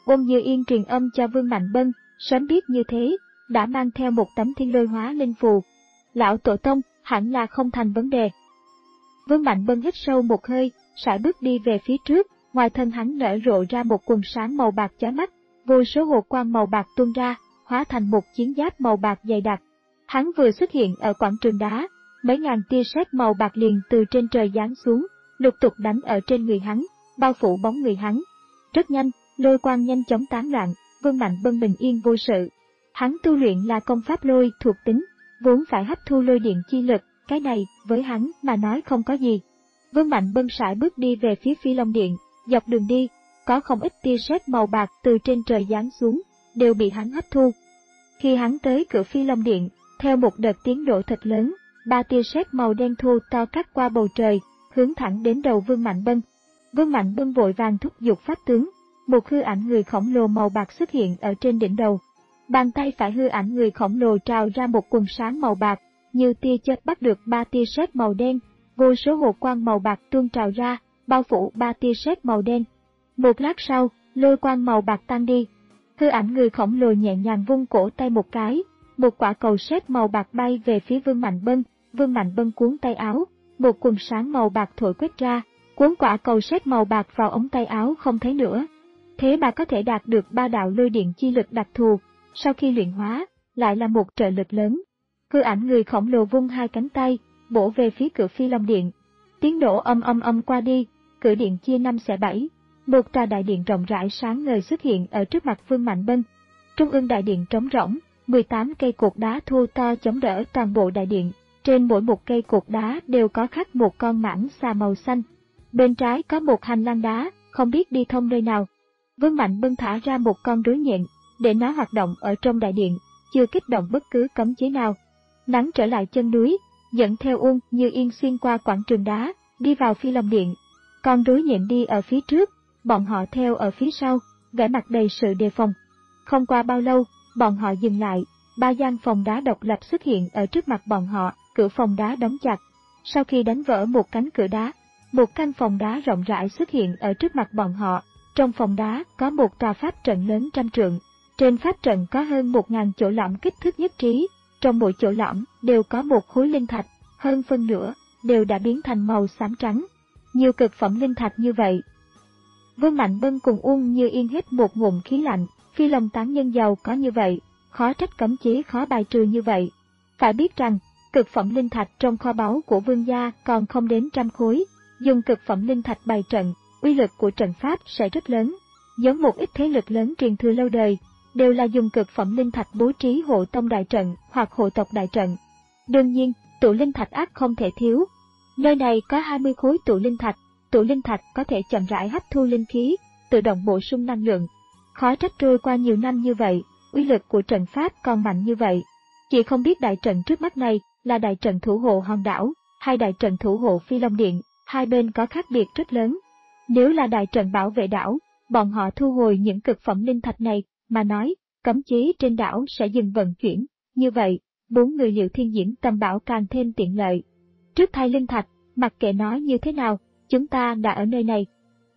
Ôn Như Yên truyền âm cho Vương Mạnh Bân, sớm biết như thế, đã mang theo một tấm thiên lôi hóa linh phù. Lão tổ tông, hẳn là không thành vấn đề. Vương Mạnh Bân hít sâu một hơi, sải bước đi về phía trước, ngoài thân hắn nở rộ ra một quần sáng màu bạc chói mắt, vô số hồ quang màu bạc tuôn ra, hóa thành một chiến giáp màu bạc dày đặc. Hắn vừa xuất hiện ở quảng trường đá, mấy ngàn tia sét màu bạc liền từ trên trời giáng xuống, lục tục đánh ở trên người hắn, bao phủ bóng người hắn. Rất nhanh, lôi quang nhanh chóng tán loạn, Vương Mạnh Bân bình yên vô sự. Hắn tu luyện là công pháp lôi thuộc tính, vốn phải hấp thu lôi điện chi lực, cái này với hắn mà nói không có gì. Vương Mạnh Bân sải bước đi về phía Phi Long Điện, dọc đường đi, có không ít tia sét màu bạc từ trên trời giáng xuống, đều bị hắn hấp thu. Khi hắn tới cửa Phi Long Điện, theo một đợt tiếng nổ thật lớn, ba tia sét màu đen thô to cắt qua bầu trời, hướng thẳng đến đầu Vương Mạnh Bân. Vương Mạnh Bân vội vàng thúc giục pháp tướng, một hư ảnh người khổng lồ màu bạc xuất hiện ở trên đỉnh đầu. Bàn tay phải hư ảnh người khổng lồ trào ra một quần sáng màu bạc, như tia chớp bắt được ba tia sét màu đen, vô số hồ quang màu bạc tuôn trào ra, bao phủ ba tia sét màu đen. Một lát sau, lôi quang màu bạc tan đi. Hư ảnh người khổng lồ nhẹ nhàng vung cổ tay một cái, một quả cầu sét màu bạc bay về phía Vương Mạnh Bân. Vương Mạnh Bân cuốn tay áo, một quần sáng màu bạc thổi quét ra, cuốn quả cầu sét màu bạc vào ống tay áo không thấy nữa. Thế mà có thể đạt được ba đạo lôi điện chi lực đặc thù, sau khi luyện hóa, lại là một trợ lực lớn. Hư ảnh người khổng lồ vung hai cánh tay, bổ về phía cửa Phi Long Điện. Tiếng nổ âm âm âm qua đi, cửa điện chia năm xẻ bảy. Một tòa đại điện rộng rãi sáng ngời xuất hiện ở trước mặt Vương Mạnh Bân. Trung ương đại điện trống rỗng, mười tám cây cột đá thô to chống đỡ toàn bộ đại điện. Trên mỗi một cây cột đá đều có khắc một con mãng xà màu xanh. Bên trái có một hành lang đá, không biết đi thông nơi nào. Vương Mạnh Bân thả ra một con rối nhện, để nó hoạt động ở trong đại điện, chưa kích động bất cứ cấm chế nào. Nắng trở lại chân núi, dẫn theo Ôn Như Yên xuyên qua quảng trường đá, đi vào Phi Long Điện. Con rối nhện đi ở phía trước, bọn họ theo ở phía sau, vẻ mặt đầy sự đề phòng. Không qua bao lâu, bọn họ dừng lại, ba gian phòng đá độc lập xuất hiện ở trước mặt bọn họ, cửa phòng đá đóng chặt. Sau khi đánh vỡ một cánh cửa đá, một căn phòng đá rộng rãi xuất hiện ở trước mặt bọn họ. Trong phòng đá có một tòa pháp trận lớn trăm trượng. Trên pháp trận có hơn một ngàn chỗ lõm kích thước nhất trí. Trong mỗi chỗ lõm đều có một khối linh thạch, hơn phân nửa đều đã biến thành màu xám trắng. Nhiều cực phẩm linh thạch như vậy. Vương Mạnh Bân cùng Ôn Như Yên hít một ngụm khí lạnh, Phi Long tán nhân giàu có như vậy, khó trách cấm chế khó bài trừ như vậy. Phải biết rằng, cực phẩm linh thạch trong kho báu của vương gia còn không đến trăm khối, dùng cực phẩm linh thạch bày trận, uy lực của trận pháp sẽ rất lớn. Giống một ít thế lực lớn truyền thừa lâu đời, đều là dùng cực phẩm linh thạch bố trí hộ tông đại trận hoặc hộ tộc đại trận. Đương nhiên, tụ linh thạch ắt không thể thiếu. Nơi này có hai mươi khối tụ linh thạch, tụ linh thạch có thể chậm rãi hấp thu linh khí, tự động bổ sung năng lượng. Khó trách trôi qua nhiều năm như vậy, uy lực của trận pháp còn mạnh như vậy. Chỉ không biết đại trận trước mắt này là đại trận thủ hộ hòn đảo, hay đại trận thủ hộ Phi Long Điện, hai bên có khác biệt rất lớn. Nếu là đại trận bảo vệ đảo, bọn họ thu hồi những cực phẩm linh thạch này, mà nói, cấm chế trên đảo sẽ dừng vận chuyển. Như vậy, bốn người Liệu Thiên Diễm Tâm Bảo càng thêm tiện lợi. Trước thay linh thạch, mặc kệ nó như thế nào, chúng ta đã ở nơi này.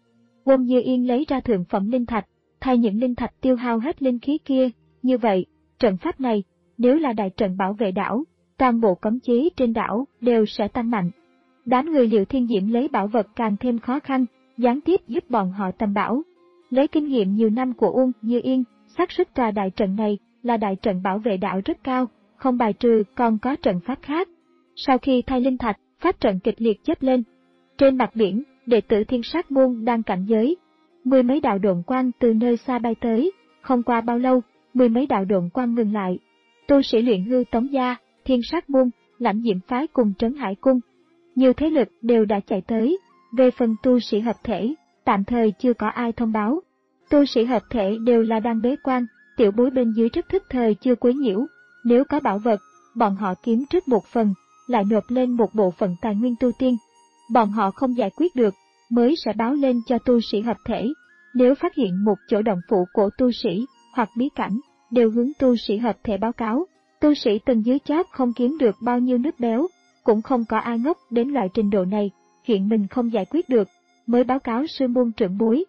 Ôn Như Yên lấy ra thượng phẩm linh thạch, thay những linh thạch tiêu hao hết linh khí kia. Như vậy, trận pháp này, nếu là đại trận bảo vệ đảo, toàn bộ cấm chế trên đảo đều sẽ tăng mạnh. Đám người Liệu Thiên Diễm lấy bảo vật càng thêm khó khăn, gián tiếp giúp bọn họ tầm bảo. Lấy kinh nghiệm nhiều năm của Ôn Như Yên, xác suất tòa đại trận này là đại trận bảo vệ đảo rất cao, không bài trừ còn có trận pháp khác. Sau khi thay linh thạch, pháp trận kịch liệt chớp lên. Trên mặt biển, đệ tử Thiên Sát Môn đang cảnh giới. Mười mấy đạo độn quang từ nơi xa bay tới, không qua bao lâu, mười mấy đạo độn quang ngừng lại. Tu sĩ luyện hư Tống Gia, Thiên Sát Môn, Lãnh Diễm Phái cùng Trấn Hải Cung. Nhiều thế lực đều đã chạy tới. Về phần tu sĩ hợp thể, tạm thời chưa có ai thông báo. Tu sĩ hợp thể đều là đang bế quan, tiểu bối bên dưới rất thức thời chưa quấy nhiễu. Nếu có bảo vật, bọn họ kiếm trước một phần, lại nộp lên một bộ phận tài nguyên tu tiên. Bọn họ không giải quyết được, mới sẽ báo lên cho tu sĩ hợp thể. Nếu phát hiện một chỗ động phủ của tu sĩ, hoặc bí cảnh, đều hướng tu sĩ hợp thể báo cáo. Tu sĩ tầng dưới chót không kiếm được bao nhiêu nước béo, cũng không có ai ngốc đến loại trình độ này, chuyện mình không giải quyết được, mới báo cáo sư môn trưởng bối.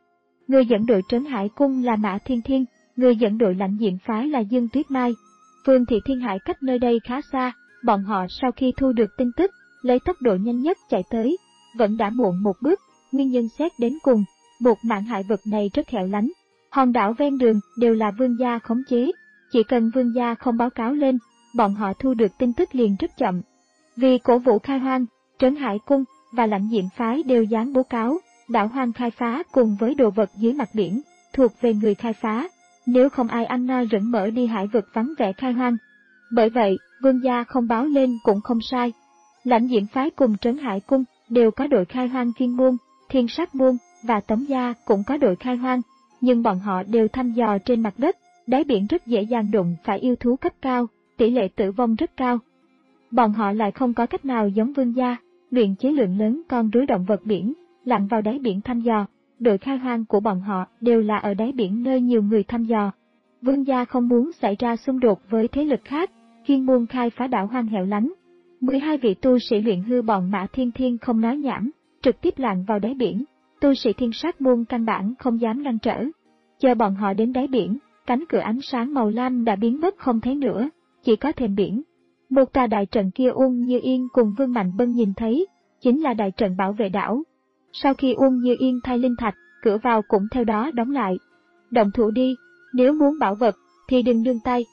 Người dẫn đội Trấn Hải Cung là Mã Thiên Thiên, người dẫn đội Lãnh Diện phái là Dương Tuyết Mai. Phương Thị Thiên Hải cách nơi đây khá xa, bọn họ sau khi thu được tin tức, lấy tốc độ nhanh nhất chạy tới, vẫn đã muộn một bước, nguyên nhân xét đến cùng, buộc mạng hại vật này rất hẻo lánh. Hòn đảo ven đường đều là vương gia khống chế, chỉ cần vương gia không báo cáo lên, bọn họ thu được tin tức liền rất chậm. Vì cổ vũ khai hoang, Trấn Hải Cung và Lãnh Diện phái đều dán bố cáo, đảo hoang khai phá cùng với đồ vật dưới mặt biển, thuộc về người khai phá, nếu không ai ăn no rẫn mở đi hải vực vắng vẻ khai hoang. Bởi vậy, vương gia không báo lên cũng không sai. Lãnh Diện phái cùng Trấn Hải Cung đều có đội khai hoang Thiên môn, Thiên sát môn và Tống gia cũng có đội khai hoang, nhưng bọn họ đều thăm dò trên mặt đất, đáy biển rất dễ dàng đụng phải yêu thú cấp cao, tỷ lệ tử vong rất cao. Bọn họ lại không có cách nào giống vương gia, luyện chế lượng lớn con rối động vật biển, lặn vào đáy biển thăm dò. Đội khai hoang của bọn họ đều là ở đáy biển nơi nhiều người thăm dò. Vương gia không muốn xảy ra xung đột với thế lực khác, chuyên môn khai phá đảo hoang hẻo lánh. mười hai vị tu sĩ luyện hư bọn Mã Thiên Thiên không nói nhảm, trực tiếp lặn vào đáy biển. Tu sĩ Thiên sát môn căn bản không dám ngăn trở. Chờ bọn họ đến đáy biển, cánh cửa ánh sáng màu lam đã biến mất không thấy nữa, chỉ có thềm biển. Một tòa đại trận kia Uông Như Yên cùng Vương Mạnh Bân nhìn thấy, chính là đại trận bảo vệ đảo. Sau khi Uông Như Yên thay linh thạch, cửa vào cũng theo đó đóng lại. Động thủ đi, nếu muốn bảo vật, thì đừng nương tay.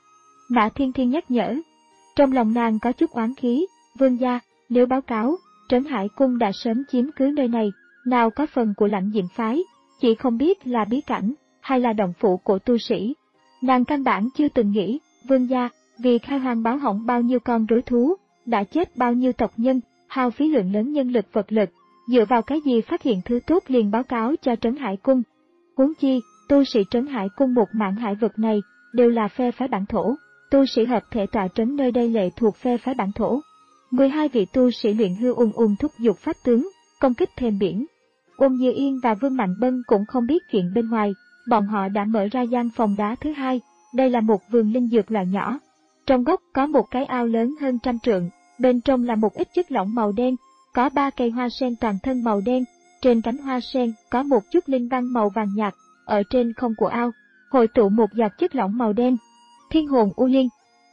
Mã Thiên Thiên nhắc nhở. Trong lòng nàng có chút oán khí, vương gia, nếu báo cáo, Trấn Hải Cung đã sớm chiếm cứ nơi này, nào có phần của Lãnh Diện phái, chỉ không biết là bí cảnh, hay là động phủ của tu sĩ. Nàng căn bản chưa từng nghĩ, vương gia, vì khai hoang báo hỏng bao nhiêu con rối thú, đã chết bao nhiêu tộc nhân, hao phí lượng lớn nhân lực vật lực, dựa vào cái gì phát hiện thứ tốt liền báo cáo cho Trấn Hải Cung. Huống chi, tu sĩ Trấn Hải Cung một mạng hải vực này, đều là phe phái bản thổ, tu sĩ hợp thể tọa trấn nơi đây lệ thuộc phe phái bản thổ. mười hai vị tu sĩ luyện hư ung ung thúc giục pháp tướng, công kích thềm biển. Uông Như Yên và Vương Mạnh Bân cũng không biết chuyện bên ngoài, bọn họ đã mở ra gian phòng đá thứ hai, đây là một vườn linh dược loại nhỏ. Trong gốc có một cái ao lớn hơn trăm trượng, bên trong là một ít chất lỏng màu đen, có ba cây hoa sen toàn thân màu đen, trên cánh hoa sen có một chút linh văn màu vàng nhạt, ở trên không của ao, hội tụ một giọt chất lỏng màu đen. Thiên hồn u liên.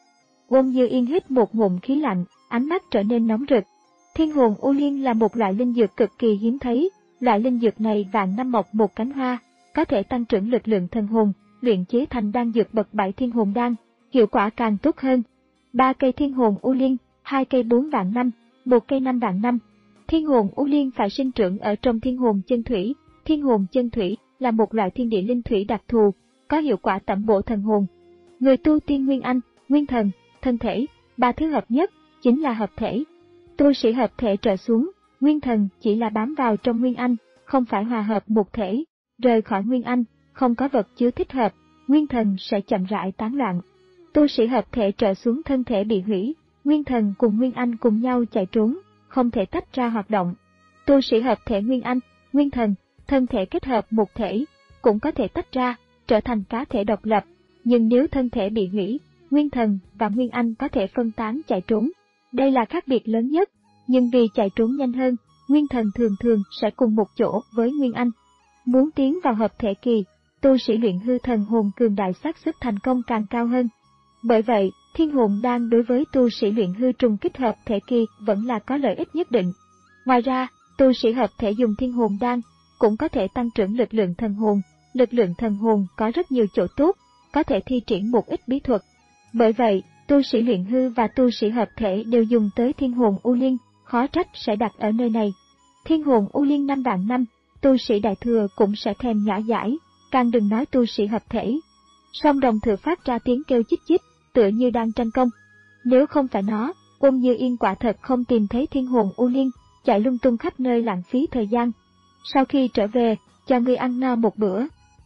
Uông Như Yên hít một ngụm khí lạnh, ánh mắt trở nên nóng rực. Thiên hồn u liên là một loại linh dược cực kỳ hiếm thấy, loại linh dược này vạn năm mọc một cánh hoa, có thể tăng trưởng lực lượng thần hồn, luyện chế thành đan dược bậc bảy thiên hồn đan, hiệu quả càng tốt hơn. Ba cây thiên hồn u liên, hai cây bốn vạn năm, một cây năm vạn năm. Thiên hồn u liên phải sinh trưởng ở trong thiên hồn chân thủy. Thiên hồn chân thủy là một loại thiên địa linh thủy đặc thù, có hiệu quả tẩm bổ thần hồn. Người tu tiên nguyên anh, nguyên thần, thân thể, ba thứ hợp nhất, chính là hợp thể. Tu sĩ hợp thể trở xuống, nguyên thần chỉ là bám vào trong nguyên anh, không phải hòa hợp một thể. Rời khỏi nguyên anh, không có vật chứa thích hợp, nguyên thần sẽ chậm rãi tán loạn. Tu sĩ hợp thể trở xuống thân thể bị hủy, nguyên thần cùng nguyên anh cùng nhau chạy trốn, không thể tách ra hoạt động. Tu sĩ hợp thể nguyên anh, nguyên thần, thân thể kết hợp một thể, cũng có thể tách ra, trở thành cá thể độc lập, nhưng nếu thân thể bị hủy, nguyên thần và nguyên anh có thể phân tán chạy trốn. Đây là khác biệt lớn nhất, nhưng vì chạy trốn nhanh hơn, nguyên thần thường thường sẽ cùng một chỗ với nguyên anh. Muốn tiến vào hợp thể kỳ, tu sĩ luyện hư thần hồn cường đại xác suất thành công càng cao hơn. Bởi vậy, thiên hồn đan đối với tu sĩ luyện hư trùng kích hợp thể kỳ vẫn là có lợi ích nhất định. Ngoài ra, tu sĩ hợp thể dùng thiên hồn đan cũng có thể tăng trưởng lực lượng thần hồn. Lực lượng thần hồn có rất nhiều chỗ tốt, có thể thi triển một ít bí thuật. Bởi vậy, tu sĩ luyện hư và tu sĩ hợp thể đều dùng tới thiên hồn u liên, khó trách sẽ đặt ở nơi này. Thiên hồn u liên năm vạn năm, tu sĩ đại thừa cũng sẽ thèm nhỏ dãi, càng đừng nói tu sĩ hợp thể. Song đồng thừa phát ra tiếng kêu chích chích, tựa như đang tranh công. Nếu không phải nó, Uông Như Yên quả thật không tìm thấy thiên hồn u liên, chạy lung tung khắp nơi lãng phí thời gian. Sau khi trở về, cho ngươi ăn no một bữa.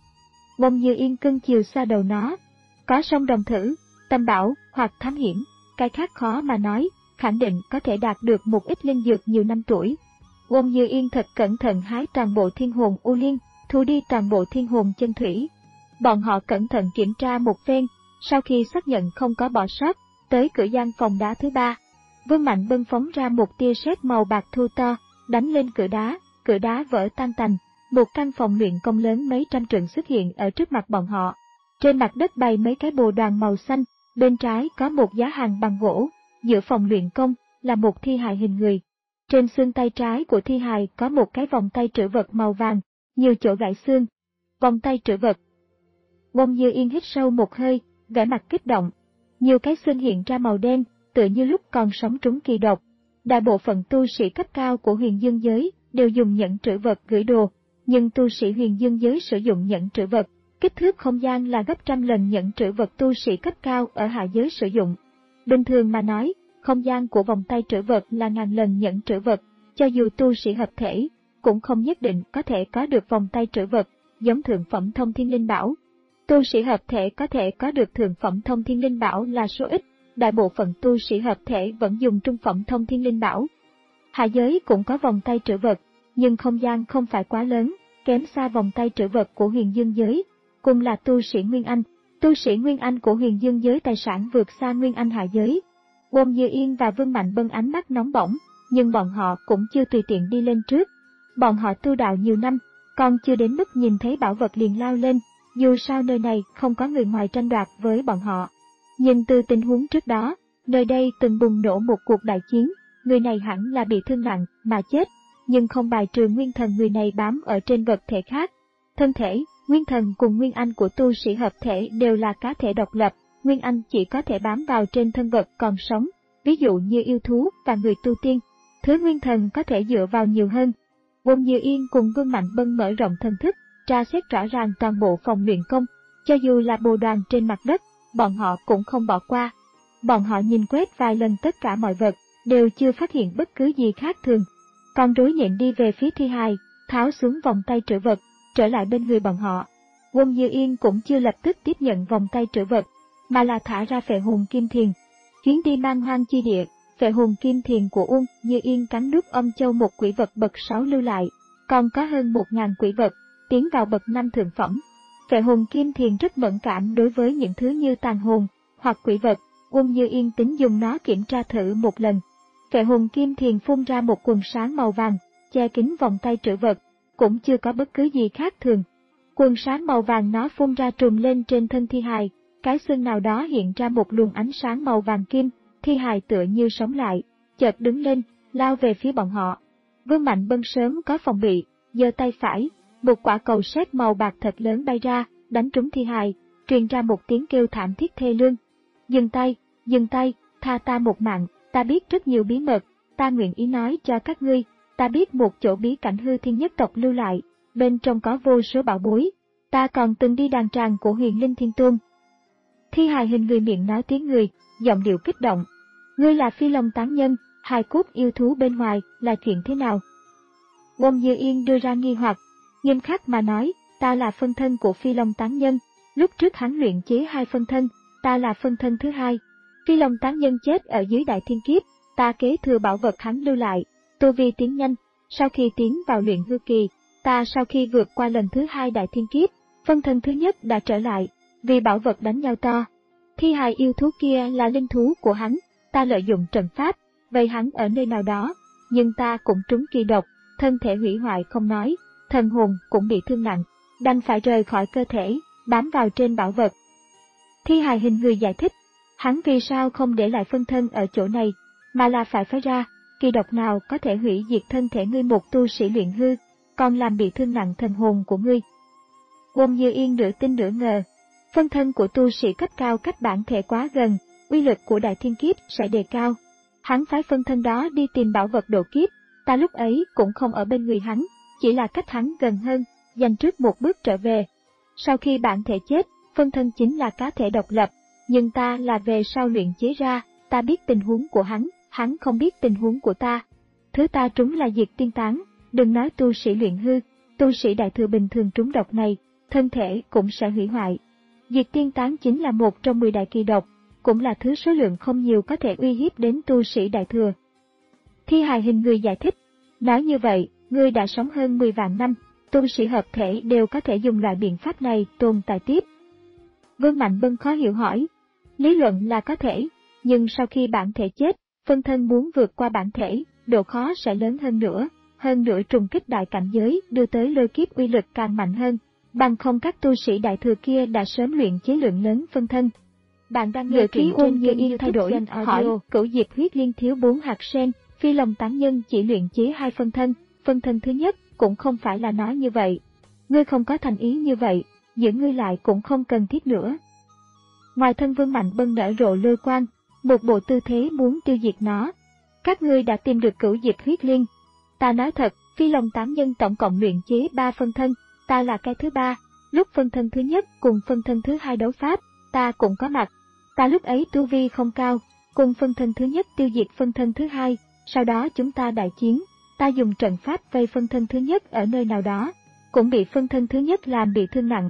Uông Như Yên cưng chiều xoa đầu nó. Có song đồng thử, tâm bảo hoặc thám hiểm, cái khác khó mà nói, khẳng định có thể đạt được một ít linh dược nhiều năm tuổi. Uông Như Yên thật cẩn thận hái toàn bộ thiên hồn u liên, thu đi toàn bộ thiên hồn chân thủy. Bọn họ cẩn thận kiểm tra một phen, sau khi xác nhận không có bỏ sót, tới cửa gian phòng đá thứ ba. Vương Mạnh Bân phóng ra một tia sét màu bạc thu to, đánh lên cửa đá, cửa đá vỡ tan tành, Một căn phòng luyện công lớn mấy trăm trượng xuất hiện ở trước mặt bọn họ. Trên mặt đất bày mấy cái bồ đoàn màu xanh, bên trái có một giá hàng bằng gỗ, giữa phòng luyện công là một thi hài hình người. Trên xương tay trái của thi hài có một cái vòng tay trữ vật màu vàng, nhiều chỗ gãy xương. Vòng tay trữ vật. Bông Như Yên hít sâu một hơi, vẻ mặt kích động. Nhiều cái xương hiện ra màu đen, tựa như lúc còn sống trúng kỳ độc. Đại bộ phận tu sĩ cấp cao của huyền dương giới đều dùng nhẫn trữ vật gửi đồ, nhưng tu sĩ huyền dương giới sử dụng nhẫn trữ vật, kích thước không gian là gấp trăm lần nhẫn trữ vật tu sĩ cấp cao ở hạ giới sử dụng. Bình thường mà nói, không gian của vòng tay trữ vật là ngàn lần nhẫn trữ vật, cho dù tu sĩ hợp thể, cũng không nhất định có thể có được vòng tay trữ vật, giống thượng phẩm thông thiên linh bảo. Tu sĩ hợp thể có thể có được thượng phẩm thông thiên linh bảo là số ít, đại bộ phận tu sĩ hợp thể vẫn dùng trung phẩm thông thiên linh bảo. Hạ giới cũng có vòng tay trữ vật, nhưng không gian không phải quá lớn, kém xa vòng tay trữ vật của huyền dương giới. Cùng là tu sĩ Nguyên Anh, tu sĩ Nguyên Anh của huyền dương giới tài sản vượt xa Nguyên Anh hạ giới. Bông Như Yên và Vương Mạnh Bân ánh mắt nóng bỏng, nhưng bọn họ cũng chưa tùy tiện đi lên trước. Bọn họ tu đạo nhiều năm, còn chưa đến mức nhìn thấy bảo vật liền lao lên, dù sao nơi này không có người ngoài tranh đoạt với bọn họ. Nhìn từ tình huống trước đó, nơi đây từng bùng nổ một cuộc đại chiến, người này hẳn là bị thương nặng mà chết, nhưng không bài trừ nguyên thần người này bám ở trên vật thể khác. Thân thể, nguyên thần cùng nguyên anh của tu sĩ hợp thể đều là cá thể độc lập, nguyên anh chỉ có thể bám vào trên thân vật còn sống, ví dụ như yêu thú và người tu tiên. Thứ nguyên thần có thể dựa vào nhiều hơn. Bông Như Yên cùng Vương Mạnh Bân mở rộng thần thức, tra xét rõ ràng toàn bộ phòng luyện công, cho dù là bồ đoàn trên mặt đất, bọn họ cũng không bỏ qua. Bọn họ nhìn quét vài lần tất cả mọi vật, đều chưa phát hiện bất cứ gì khác thường. Con rối nhện đi về phía thi hài, tháo xuống vòng tay trữ vật, trở lại bên người bọn họ. Bông Như Yên cũng chưa lập tức tiếp nhận vòng tay trữ vật, mà là thả ra phệ hồn kim thiền. Chuyến đi man hoang chi địa, phệ hồn kim thiền của Uông Như Yên cắn nuốt âm châu một quỷ vật bậc sáu lưu lại, còn có hơn một ngàn quỷ vật, tiến vào bậc năm thượng phẩm. Phệ hồn kim thiền rất mẫn cảm đối với những thứ như tàn hồn hoặc quỷ vật. Uông Như Yên tính dùng nó kiểm tra thử một lần. Phệ hồn kim thiền phun ra một quần sáng màu vàng, che kín vòng tay trữ vật, cũng chưa có bất cứ gì khác thường. Quần sáng màu vàng nó phun ra trùm lên trên thân thi hài, cái xương nào đó hiện ra một luồng ánh sáng màu vàng kim, thi hài tựa như sống lại, chợt đứng lên, lao về phía bọn họ. Vương Mạnh Bân sớm có phòng bị, giơ tay phải, một quả cầu sét màu bạc thật lớn bay ra, đánh trúng thi hài, truyền ra một tiếng kêu thảm thiết thê lương. Dừng tay, dừng tay, tha ta một mạng, ta biết rất nhiều bí mật, ta nguyện ý nói cho các ngươi, ta biết một chỗ bí cảnh hư thiên nhất tộc lưu lại, bên trong có vô số bảo bối, ta còn từng đi đàn tràng của Huyền Linh Thiên Tôn. Thi hài hình người miệng nói tiếng người, giọng điệu kích động. Ngươi là Phi Long tán nhân, hài cốt yêu thú bên ngoài, là chuyện thế nào? Bông Như Yên đưa ra nghi hoặc, nghiêm khắc mà nói, ta là phân thân của Phi Long tán nhân, lúc trước hắn luyện chế hai phân thân, ta là phân thân thứ hai. Phi Long tán nhân chết ở dưới đại thiên kiếp, ta kế thừa bảo vật hắn lưu lại, tu vi tiến nhanh, sau khi tiến vào luyện hư kỳ, ta sau khi vượt qua lần thứ hai đại thiên kiếp, phân thân thứ nhất đã trở lại, vì bảo vật đánh nhau to. Thi hài yêu thú kia là linh thú của hắn, ta lợi dụng trận pháp, vây hắn ở nơi nào đó, nhưng ta cũng trúng kỳ độc, thân thể hủy hoại không nói, thần hồn cũng bị thương nặng, đành phải rời khỏi cơ thể, bám vào trên bảo vật. Thi hài hình người giải thích, hắn vì sao không để lại phân thân ở chỗ này, mà là phải phái ra, kỳ độc nào có thể hủy diệt thân thể ngươi một tu sĩ luyện hư, còn làm bị thương nặng thần hồn của ngươi. Bông Như Yên nửa tin nửa ngờ, phân thân của tu sĩ cấp cao cách bản thể quá gần, uy lực của đại thiên kiếp sẽ đề cao. Hắn phái phân thân đó đi tìm bảo vật độ kiếp, ta lúc ấy cũng không ở bên người hắn, chỉ là cách hắn gần hơn, dành trước một bước trở về. Sau khi bản thể chết, phân thân chính là cá thể độc lập, nhưng ta là về sau luyện chế ra, ta biết tình huống của hắn, hắn không biết tình huống của ta. Thứ ta trúng là diệt tiên tán, đừng nói tu sĩ luyện hư, tu sĩ đại thừa bình thường trúng độc này, thân thể cũng sẽ hủy hoại. Diệt tiên tán chính là một trong mười đại kỳ độc, cũng là thứ số lượng không nhiều có thể uy hiếp đến tu sĩ đại thừa. Thi hài hình người giải thích, nói như vậy, ngươi đã sống hơn mười vạn năm, tu sĩ hợp thể đều có thể dùng loại biện pháp này tồn tại tiếp. Vương Mạnh Bân khó hiểu hỏi, lý luận là có thể, nhưng sau khi bản thể chết, phân thân muốn vượt qua bản thể, độ khó sẽ lớn hơn nữa, hơn nữa trùng kích đại cảnh giới đưa tới lôi kiếp uy lực càng mạnh hơn, bằng không các tu sĩ đại thừa kia đã sớm luyện chế lượng lớn phân thân. Bạn đang nghe truyện trên kênh YouTube thay đổi, hỏi, Cửu Diệp huyết liên thiếu bốn hạt sen, Phi Long tán nhân chỉ luyện chế hai phân thân, phân thân thứ nhất cũng không phải là nói như vậy. Ngươi không có thành ý như vậy, giữ ngươi lại cũng không cần thiết nữa. Ngoài thân Vương Mạnh Bân nở rộ lôi quang, một bộ tư thế muốn tiêu diệt nó. Các ngươi đã tìm được Cửu Diệp huyết liên. Ta nói thật, Phi Long tán nhân tổng cộng luyện chế ba phân thân, ta là cái thứ ba. Lúc phân thân thứ nhất cùng phân thân thứ hai đấu pháp, ta cũng có mặt. Ta lúc ấy tu vi không cao, cùng phân thân thứ nhất tiêu diệt phân thân thứ hai, sau đó chúng ta đại chiến, ta dùng trận pháp vây phân thân thứ nhất ở nơi nào đó, cũng bị phân thân thứ nhất làm bị thương nặng.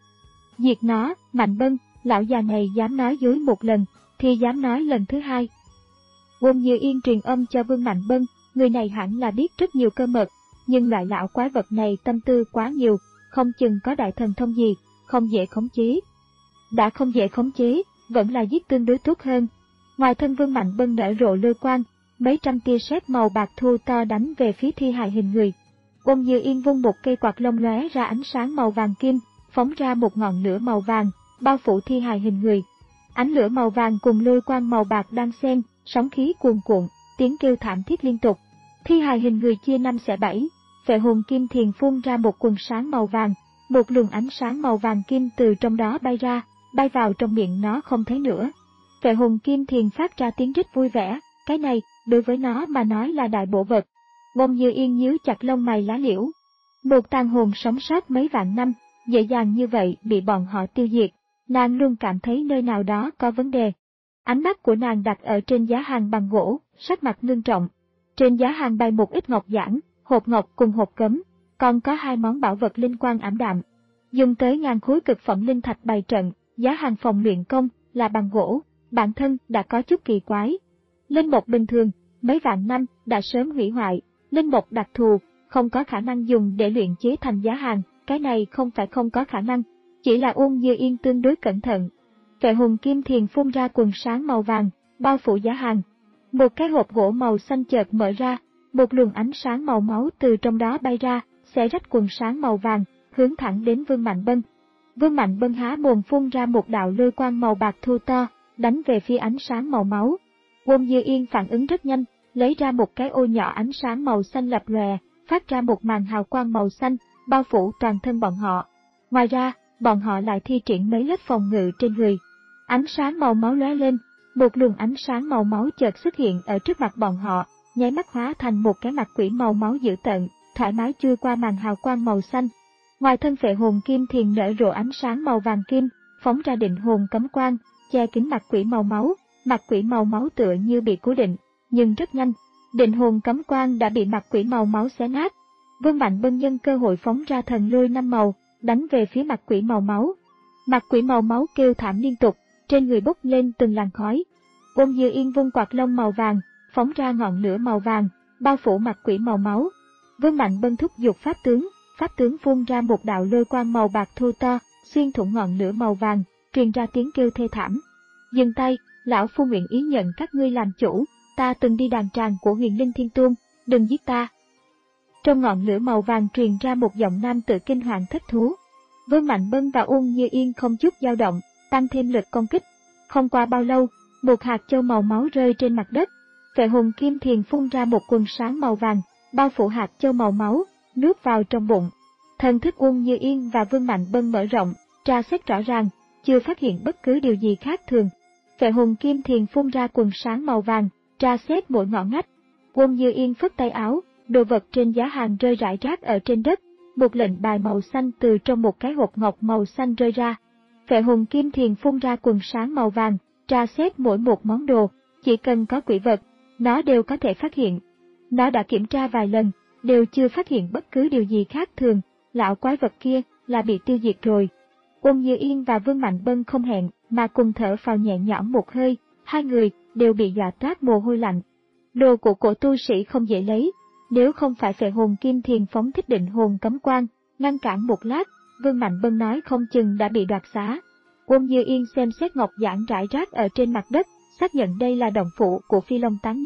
Diệt nó, Mạnh Bân, lão già này dám nói dối một lần, thì dám nói lần thứ hai. Quân Như Yên truyền âm cho Vương Mạnh Bân, người này hẳn là biết rất nhiều cơ mật, nhưng loại lão quái vật này tâm tư quá nhiều, không chừng có đại thần thông gì, không dễ khống chế. Đã không dễ khống chế, vẫn là giết tương đối tốt hơn. Ngoài thân Vương Mạnh Bân nở rộ lôi quang, mấy trăm tia sét màu bạc thô to đánh về phía thi hài hình người. Quân Như Yên vung một cây quạt lông lóe ra ánh sáng màu vàng kim, phóng ra một ngọn lửa màu vàng, bao phủ thi hài hình người. Ánh lửa màu vàng cùng lôi quang màu bạc đan xen, sóng khí cuồn cuộn, tiếng kêu thảm thiết liên tục. Thi hài hình người chia năm xẻ bảy, Phệ Hồn Kim Thiền phun ra một quần sáng màu vàng, một luồng ánh sáng màu vàng kim từ trong đó bay ra, bay vào trong miệng nó không thấy nữa. Phệ Hồn Kim Thiền phát ra tiếng rít vui vẻ, cái này, đối với nó mà nói là đại bổ vật. Quân Như Yên nhíu chặt lông mày lá liễu. Một tàn hồn sống sót mấy vạn năm, dễ dàng như vậy bị bọn họ tiêu diệt, nàng luôn cảm thấy nơi nào đó có vấn đề. Ánh mắt của nàng đặt ở trên giá hàng bằng gỗ, sắc mặt ngưng trọng. Trên giá hàng bày một ít ngọc giản, hộp ngọc cùng hộp cấm, còn có hai món bảo vật linh quang ảm đạm. Dùng tới ngàn khối cực phẩm linh thạch bày trận, giá hàng phòng luyện công là bằng gỗ, bản thân đã có chút kỳ quái. Linh mộc bình thường, mấy vạn năm đã sớm hủy hoại, linh mộc đặc thù, không có khả năng dùng để luyện chế thành giá hàng, cái này không phải không có khả năng, chỉ là Uông Như Yên tương đối cẩn thận. Phệ Hồn Kim Thiền phun ra quần sáng màu vàng, bao phủ giá hàng. Một cái hộp gỗ màu xanh chợt mở ra, một luồng ánh sáng màu máu từ trong đó bay ra, xé rách quần sáng màu vàng, hướng thẳng đến Vương Mạnh Bân. Vương Mạnh Bân há mồm phun ra một đạo lôi quang màu bạc thô to, đánh về phía ánh sáng màu máu. Quân Như Yên phản ứng rất nhanh, lấy ra một cái ô nhỏ ánh sáng màu xanh lập lòe, phát ra một màn hào quang màu xanh, bao phủ toàn thân bọn họ. Ngoài ra, bọn họ lại thi triển mấy lớp phòng ngự trên người. Ánh sáng màu máu lóe lên, một luồng ánh sáng màu máu chợt xuất hiện ở trước mặt bọn họ, nháy mắt hóa thành một cái mặt quỷ màu máu dữ tợn, thoải mái chui qua màn hào quang màu xanh. Ngoài thân Phệ Hồn Kim Thiền nở rộ ánh sáng màu vàng kim, phóng ra định hồn cấm quang, che kín mặt quỷ màu máu. Mặt quỷ màu máu tựa như bị cố định, nhưng rất nhanh, định hồn cấm quang đã bị mặt quỷ màu máu xé nát. Vương Mạnh Bân nhân cơ hội phóng ra thần lôi năm màu, đánh về phía mặt quỷ màu máu. Mặt quỷ màu máu kêu thảm liên tục, trên người bốc lên từng làn khói. Quân Như Yên vung quạt lông màu vàng, phóng ra ngọn lửa màu vàng, bao phủ mặt quỷ màu máu. Vương Mạnh Bân thúc giục pháp tướng, pháp tướng phun ra một đạo lôi quang màu bạc thô to, xuyên thủng ngọn lửa màu vàng, truyền ra tiếng kêu thê thảm. Dừng tay, lão phu nguyện ý nhận các ngươi làm chủ, ta từng đi đàn tràng của Huyền Linh Thiên Tôn, đừng giết ta. Trong ngọn lửa màu vàng truyền ra một giọng nam tự kinh hoàng thất thú. Vương Mạnh Bân và Uông Như Yên không chút dao động, tăng thêm lực công kích. Không qua bao lâu, một hạt châu màu máu rơi trên mặt đất. Phệ Hồn Kim Thiền phun ra một quần sáng màu vàng, bao phủ hạt châu màu máu, nuốt vào trong bụng. Thần thức Uông Như Yên và Vương Mạnh Bân mở rộng, tra xét rõ ràng, chưa phát hiện bất cứ điều gì khác thường. Phệ Hồn Kim Thiền phun ra quần sáng màu vàng, tra xét mỗi ngõ ngách. Uông Như Yên phất tay áo, đồ vật trên giá hàng rơi rải rác ở trên đất. Một lệnh bài màu xanh từ trong một cái hộp ngọc màu xanh rơi ra. Phệ Hồn Kim Thiền phun ra quần sáng màu vàng, tra xét mỗi một món đồ, chỉ cần có quỷ vật, nó đều có thể phát hiện. Nó đã kiểm tra vài lần, đều chưa phát hiện bất cứ điều gì khác thường, lão quái vật kia là bị tiêu diệt rồi. Uông Như Yên và Vương Mạnh Bân không hẹn mà cùng thở phào nhẹ nhõm một hơi, hai người đều bị dọa toát mồ hôi lạnh. Đồ của cổ tu sĩ không dễ lấy, nếu không phải Phệ Hồn Kim Thiền phóng thích định hồn cấm quang, ngăn cản một lát, Vương Mạnh Bân nói không chừng đã bị đoạt xá. Uông Như Yên xem xét ngọc giản rải rác ở trên mặt đất, xác nhận đây là động phủ của Phi Long tán nhân,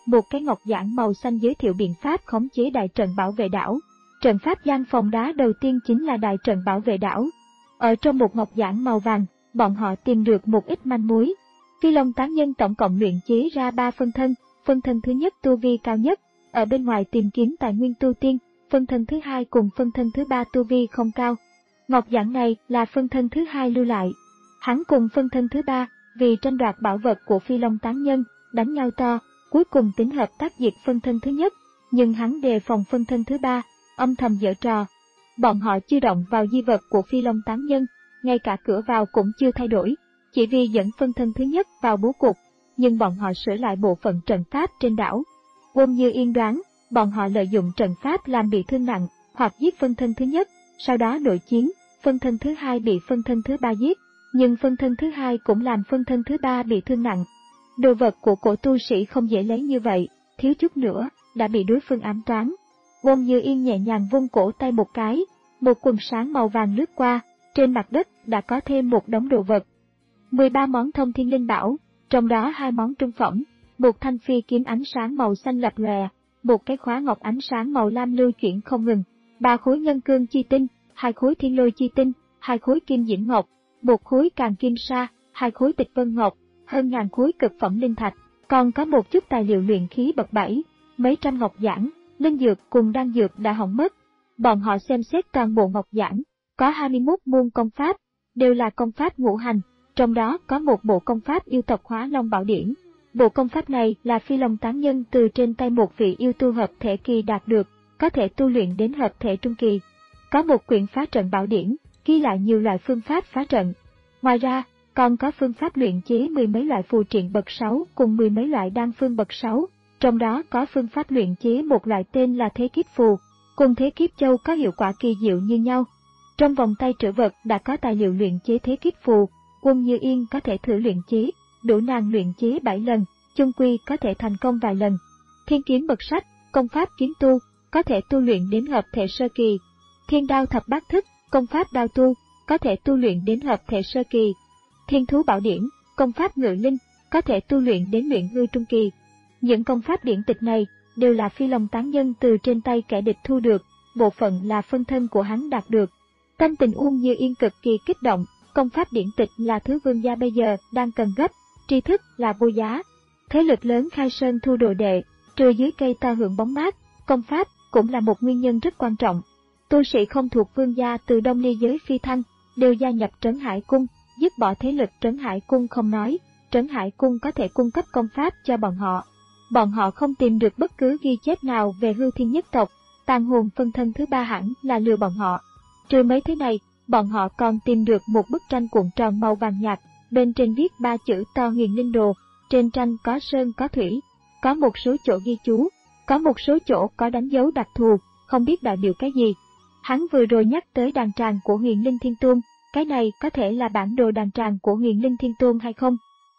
một cái ngọc giản màu xanh giới thiệu biện pháp khống chế đại trận bảo vệ đảo. Trận pháp gian phòng đá đầu tiên chính là đại trận bảo vệ đảo. Ở trong một ngọc giản màu vàng, bọn họ tìm được một ít manh mối. Phi Long tán nhân tổng cộng luyện chế ra ba phân thân, phân thân thứ nhất tu vi cao nhất, ở bên ngoài tìm kiếm tài nguyên tu tiên, phân thân thứ hai cùng phân thân thứ ba tu vi không cao. Ngọc giản này là phân thân thứ hai lưu lại. Hắn cùng phân thân thứ ba, vì tranh đoạt bảo vật của Phi Long tán nhân, đánh nhau to, cuối cùng tính hợp tác diệt phân thân thứ nhất, nhưng hắn đề phòng phân thân thứ ba, âm thầm giở trò. Bọn họ chưa động vào di vật của Phi Long tán nhân, ngay cả cửa vào cũng chưa thay đổi, chỉ vì dẫn phân thân thứ nhất vào bố cục, nhưng bọn họ sửa lại bộ phận trận pháp trên đảo. Wong Như Yên đoán, bọn họ lợi dụng trận pháp làm bị thương nặng, hoặc giết phân thân thứ nhất, sau đó nội chiến, phân thân thứ hai bị phân thân thứ ba giết, nhưng phân thân thứ hai cũng làm phân thân thứ ba bị thương nặng. Đồ vật của cổ tu sĩ không dễ lấy như vậy, thiếu chút nữa, đã bị đối phương ám toán. Wong Như Yên nhẹ nhàng vung cổ tay một cái, một quần sáng màu vàng lướt qua, trên mặt đất đã có thêm một đống đồ vật. mười ba món thông thiên linh bảo, trong đó hai món trung phẩm, một thanh phi kiếm ánh sáng màu xanh lập lòe, một cái khóa ngọc ánh sáng màu lam lưu chuyển không ngừng, ba khối ngân cương chi tinh, hai khối thiên lôi chi tinh, hai khối kim diễm ngọc, một khối càng kim sa, hai khối tịch vân ngọc, hơn ngàn khối cực phẩm linh thạch, còn có một chút tài liệu luyện khí bậc bảy, mấy trăm ngọc giản, linh dược cùng đan dược đã hỏng mất. Bọn họ xem xét toàn bộ ngọc giản, có hai mươi mốt môn công pháp, đều là công pháp ngũ hành, trong đó có một bộ công pháp yêu tộc Hóa Long Bảo Điển. Bộ công pháp này là Phi Long tán nhân từ trên tay một vị yêu tu hợp thể kỳ đạt được, có thể tu luyện đến hợp thể trung kỳ. Có một quyển phá trận bảo điển, ghi lại nhiều loại phương pháp phá trận. Ngoài ra, còn có phương pháp luyện chế mười mấy loại phù triện bậc sáu cùng mười mấy loại đan phương bậc sáu, trong đó có phương pháp luyện chế một loại tên là Thế Kiếp Phù, cùng Thế Kiếp Châu có hiệu quả kỳ diệu như nhau. Trong vòng tay trữ vật đã có tài liệu luyện chế Thế Kiếp Phù, Wong Như Yên có thể thử luyện chế, đủ nàng luyện chế bảy lần, chung quy có thể thành công vài lần. Thiên kiếm bậc sách, công pháp kiếm tu, có thể tu luyện đến hợp thể sơ kỳ. Thiên đao thập bát thức, công pháp đao tu, có thể tu luyện đến hợp thể sơ kỳ. Thiên thú bảo điển, công pháp ngự linh, có thể tu luyện đến luyện hư trung kỳ. Những công pháp điển tịch này đều là Phi Long tán nhân từ trên tay kẻ địch thu được, bộ phận là phân thân của hắn đạt được. Tâm tình Wong Như Yên cực kỳ kích động, công pháp điển tịch là thứ vương gia bây giờ đang cần gấp, tri thức là vô giá. Thế lực lớn khai sơn thu đồ đệ, trừ dưới cây to hưởng bóng mát, công pháp cũng là một nguyên nhân rất quan trọng. Tu sĩ không thuộc vương gia từ Đông Ly giới phi thăng, đều gia nhập Trấn Hải Cung, dứt bỏ thế lực Trấn Hải Cung không nói, Trấn Hải Cung có thể cung cấp công pháp cho bọn họ. Bọn họ không tìm được bất cứ ghi chép nào về hư thiên nhất tộc, tàn hồn phân thân thứ ba hẳn là lừa bọn họ. Trừ mấy thứ này, bọn họ còn tìm được một bức tranh cuộn tròn màu vàng nhạt, bên trên viết ba chữ to Huyền Linh Đồ, trên tranh có sơn có thủy, có một số chỗ ghi chú, có một số chỗ có đánh dấu đặc thù, không biết đại biểu cái gì. Hắn vừa rồi nhắc tới đàn tràng của Huyền Linh Thiên Tôn, cái này có thể là bản đồ đàn tràng của Huyền Linh Thiên Tôn hay không?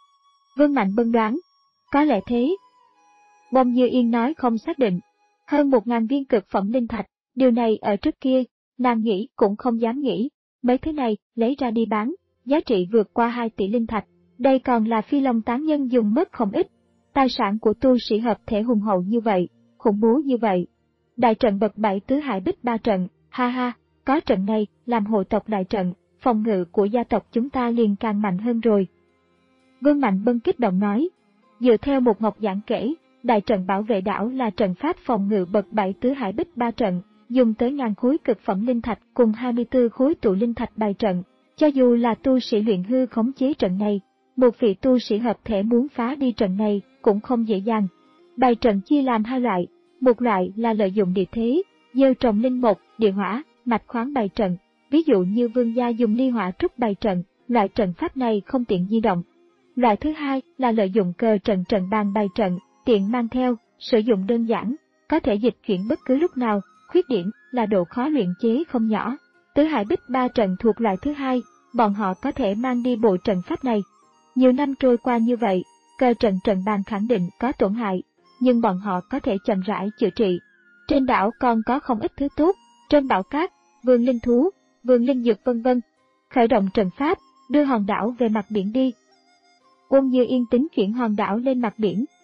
Vương Mạnh Bân đoán, có lẽ thế. Wong Như Yên nói không xác định, hơn một ngàn viên cực phẩm linh thạch, điều này ở trước kia, nàng nghĩ cũng không dám nghĩ, mấy thứ này lấy ra đi bán, giá trị vượt qua hai tỷ linh thạch, đây còn là Phi Long tán nhân dùng mất không ít. Tài sản của tu sĩ hợp thể hùng hậu như vậy, khủng bố như vậy. Đại trận bậc bảy tứ hải bích ba trận, ha ha, có trận này làm hộ tộc đại trận, phòng ngự của gia tộc chúng ta liền càng mạnh hơn rồi. Vương Mạnh Bân kích động nói, dựa theo một ngọc giảng kể, đại trận bảo vệ đảo là trận pháp phòng ngự bậc bảy tứ hải bích ba trận, dùng tới ngàn khối cực phẩm linh thạch cùng hai mươi tư khối tụ linh thạch bày trận. Cho dù là tu sĩ luyện hư khống chế trận này, một vị tu sĩ hợp thể muốn phá đi trận này cũng không dễ dàng. Bày trận chia làm hai loại, một loại là lợi dụng địa thế, gieo trồng linh mộc, địa hỏa, mạch khoáng bày trận. Ví dụ như vương gia dùng ly hỏa trúc bày trận, loại trận pháp này không tiện di động. Loại thứ hai là lợi dụng cờ trận trận bàn bày trận, tiện mang theo, sử dụng đơn giản, có thể dịch chuyển bất cứ lúc nào, khuyết điểm là độ khó luyện chế không nhỏ. Tứ hải bích ba trận thuộc loại thứ hai, bọn họ có thể mang đi bộ trận pháp này. Nhiều năm trôi qua như vậy, cờ trận trận bàn khẳng định có tổn hại, nhưng bọn họ có thể chậm rãi chữa trị. Trên đảo còn có không ít thứ tốt, trên bảo cát, vườn linh thú, vườn linh dược vân vân. Khởi động trận pháp, đưa hòn đảo về mặt biển đi. Wong Như Yên tính chuyển hòn đảo lên mặt biển,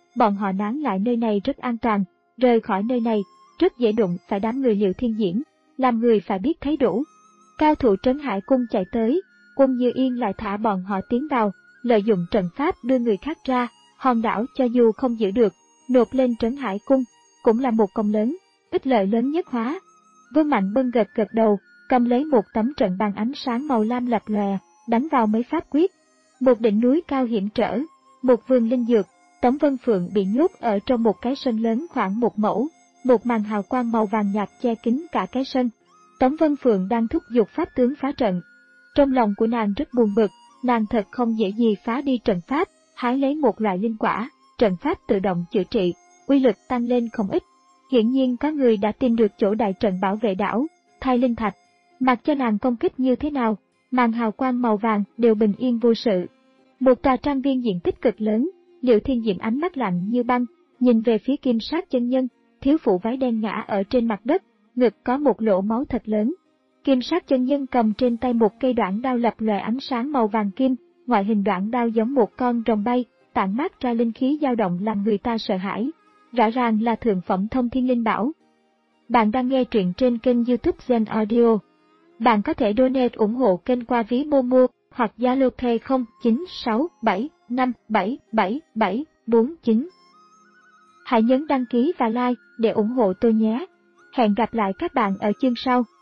bọn họ nán lại nơi này rất an toàn, rời khỏi nơi này, rất dễ đụng phải đám người Liệu Thiên Diễn, làm người phải biết thấy đủ. Cao thủ Trấn Hải Cung chạy tới, Quân Như Yên lại thả bọn họ tiến vào, lợi dụng trận pháp đưa người khác ra, hòn đảo cho dù không giữ được, nộp lên Trấn Hải Cung, cũng là một công lớn, ích lợi lớn nhất hóa. Vương Mạnh Bân gật gật đầu, cầm lấy một tấm trận bàn ánh sáng màu lam lập lòe, đánh vào mấy pháp quyết. Một đỉnh núi cao hiểm trở, một vườn linh dược, Tống Vân Phượng bị nhốt ở trong một cái sân lớn khoảng một mẫu, một màn hào quang màu vàng nhạt che kín cả cái sân. Tống Vân Phượng đang thúc giục pháp tướng phá trận. Trong lòng của nàng rất buồn bực, nàng thật không dễ gì phá đi trận pháp, hái lấy một loại linh quả, trận pháp tự động chữa trị, uy lực tăng lên không ít. Hiển nhiên có người đã tìm được chỗ đại trận bảo vệ đảo, thay linh thạch. Mặc cho nàng công kích như thế nào, màn hào quang màu vàng đều bình yên vô sự. Một tòa trang viên diện tích cực lớn, Liệu Thiên Diệm ánh mắt lạnh như băng, nhìn về phía Kim Sát chân nhân, thiếu phụ váy đen ngã ở trên mặt đất, ngực có một lỗ máu thật lớn. Kim Sát chân nhân cầm trên tay một cây đoạn đao lập lòe ánh sáng màu vàng kim, ngoại hình đoạn đao giống một con rồng bay, tản mát ra linh khí dao động làm người ta sợ hãi. Rõ ràng là thượng phẩm thông thiên linh bảo. Bạn đang nghe truyện trên kênh YouTube Zen Audio. Bạn có thể donate ủng hộ kênh qua ví Momo hoặc Zalo Pay không chín sáu bảy năm bảy bảy bảy bốn chín. Hãy nhấn đăng ký và like để ủng hộ tôi nhé. Hẹn gặp lại các bạn ở chương sau.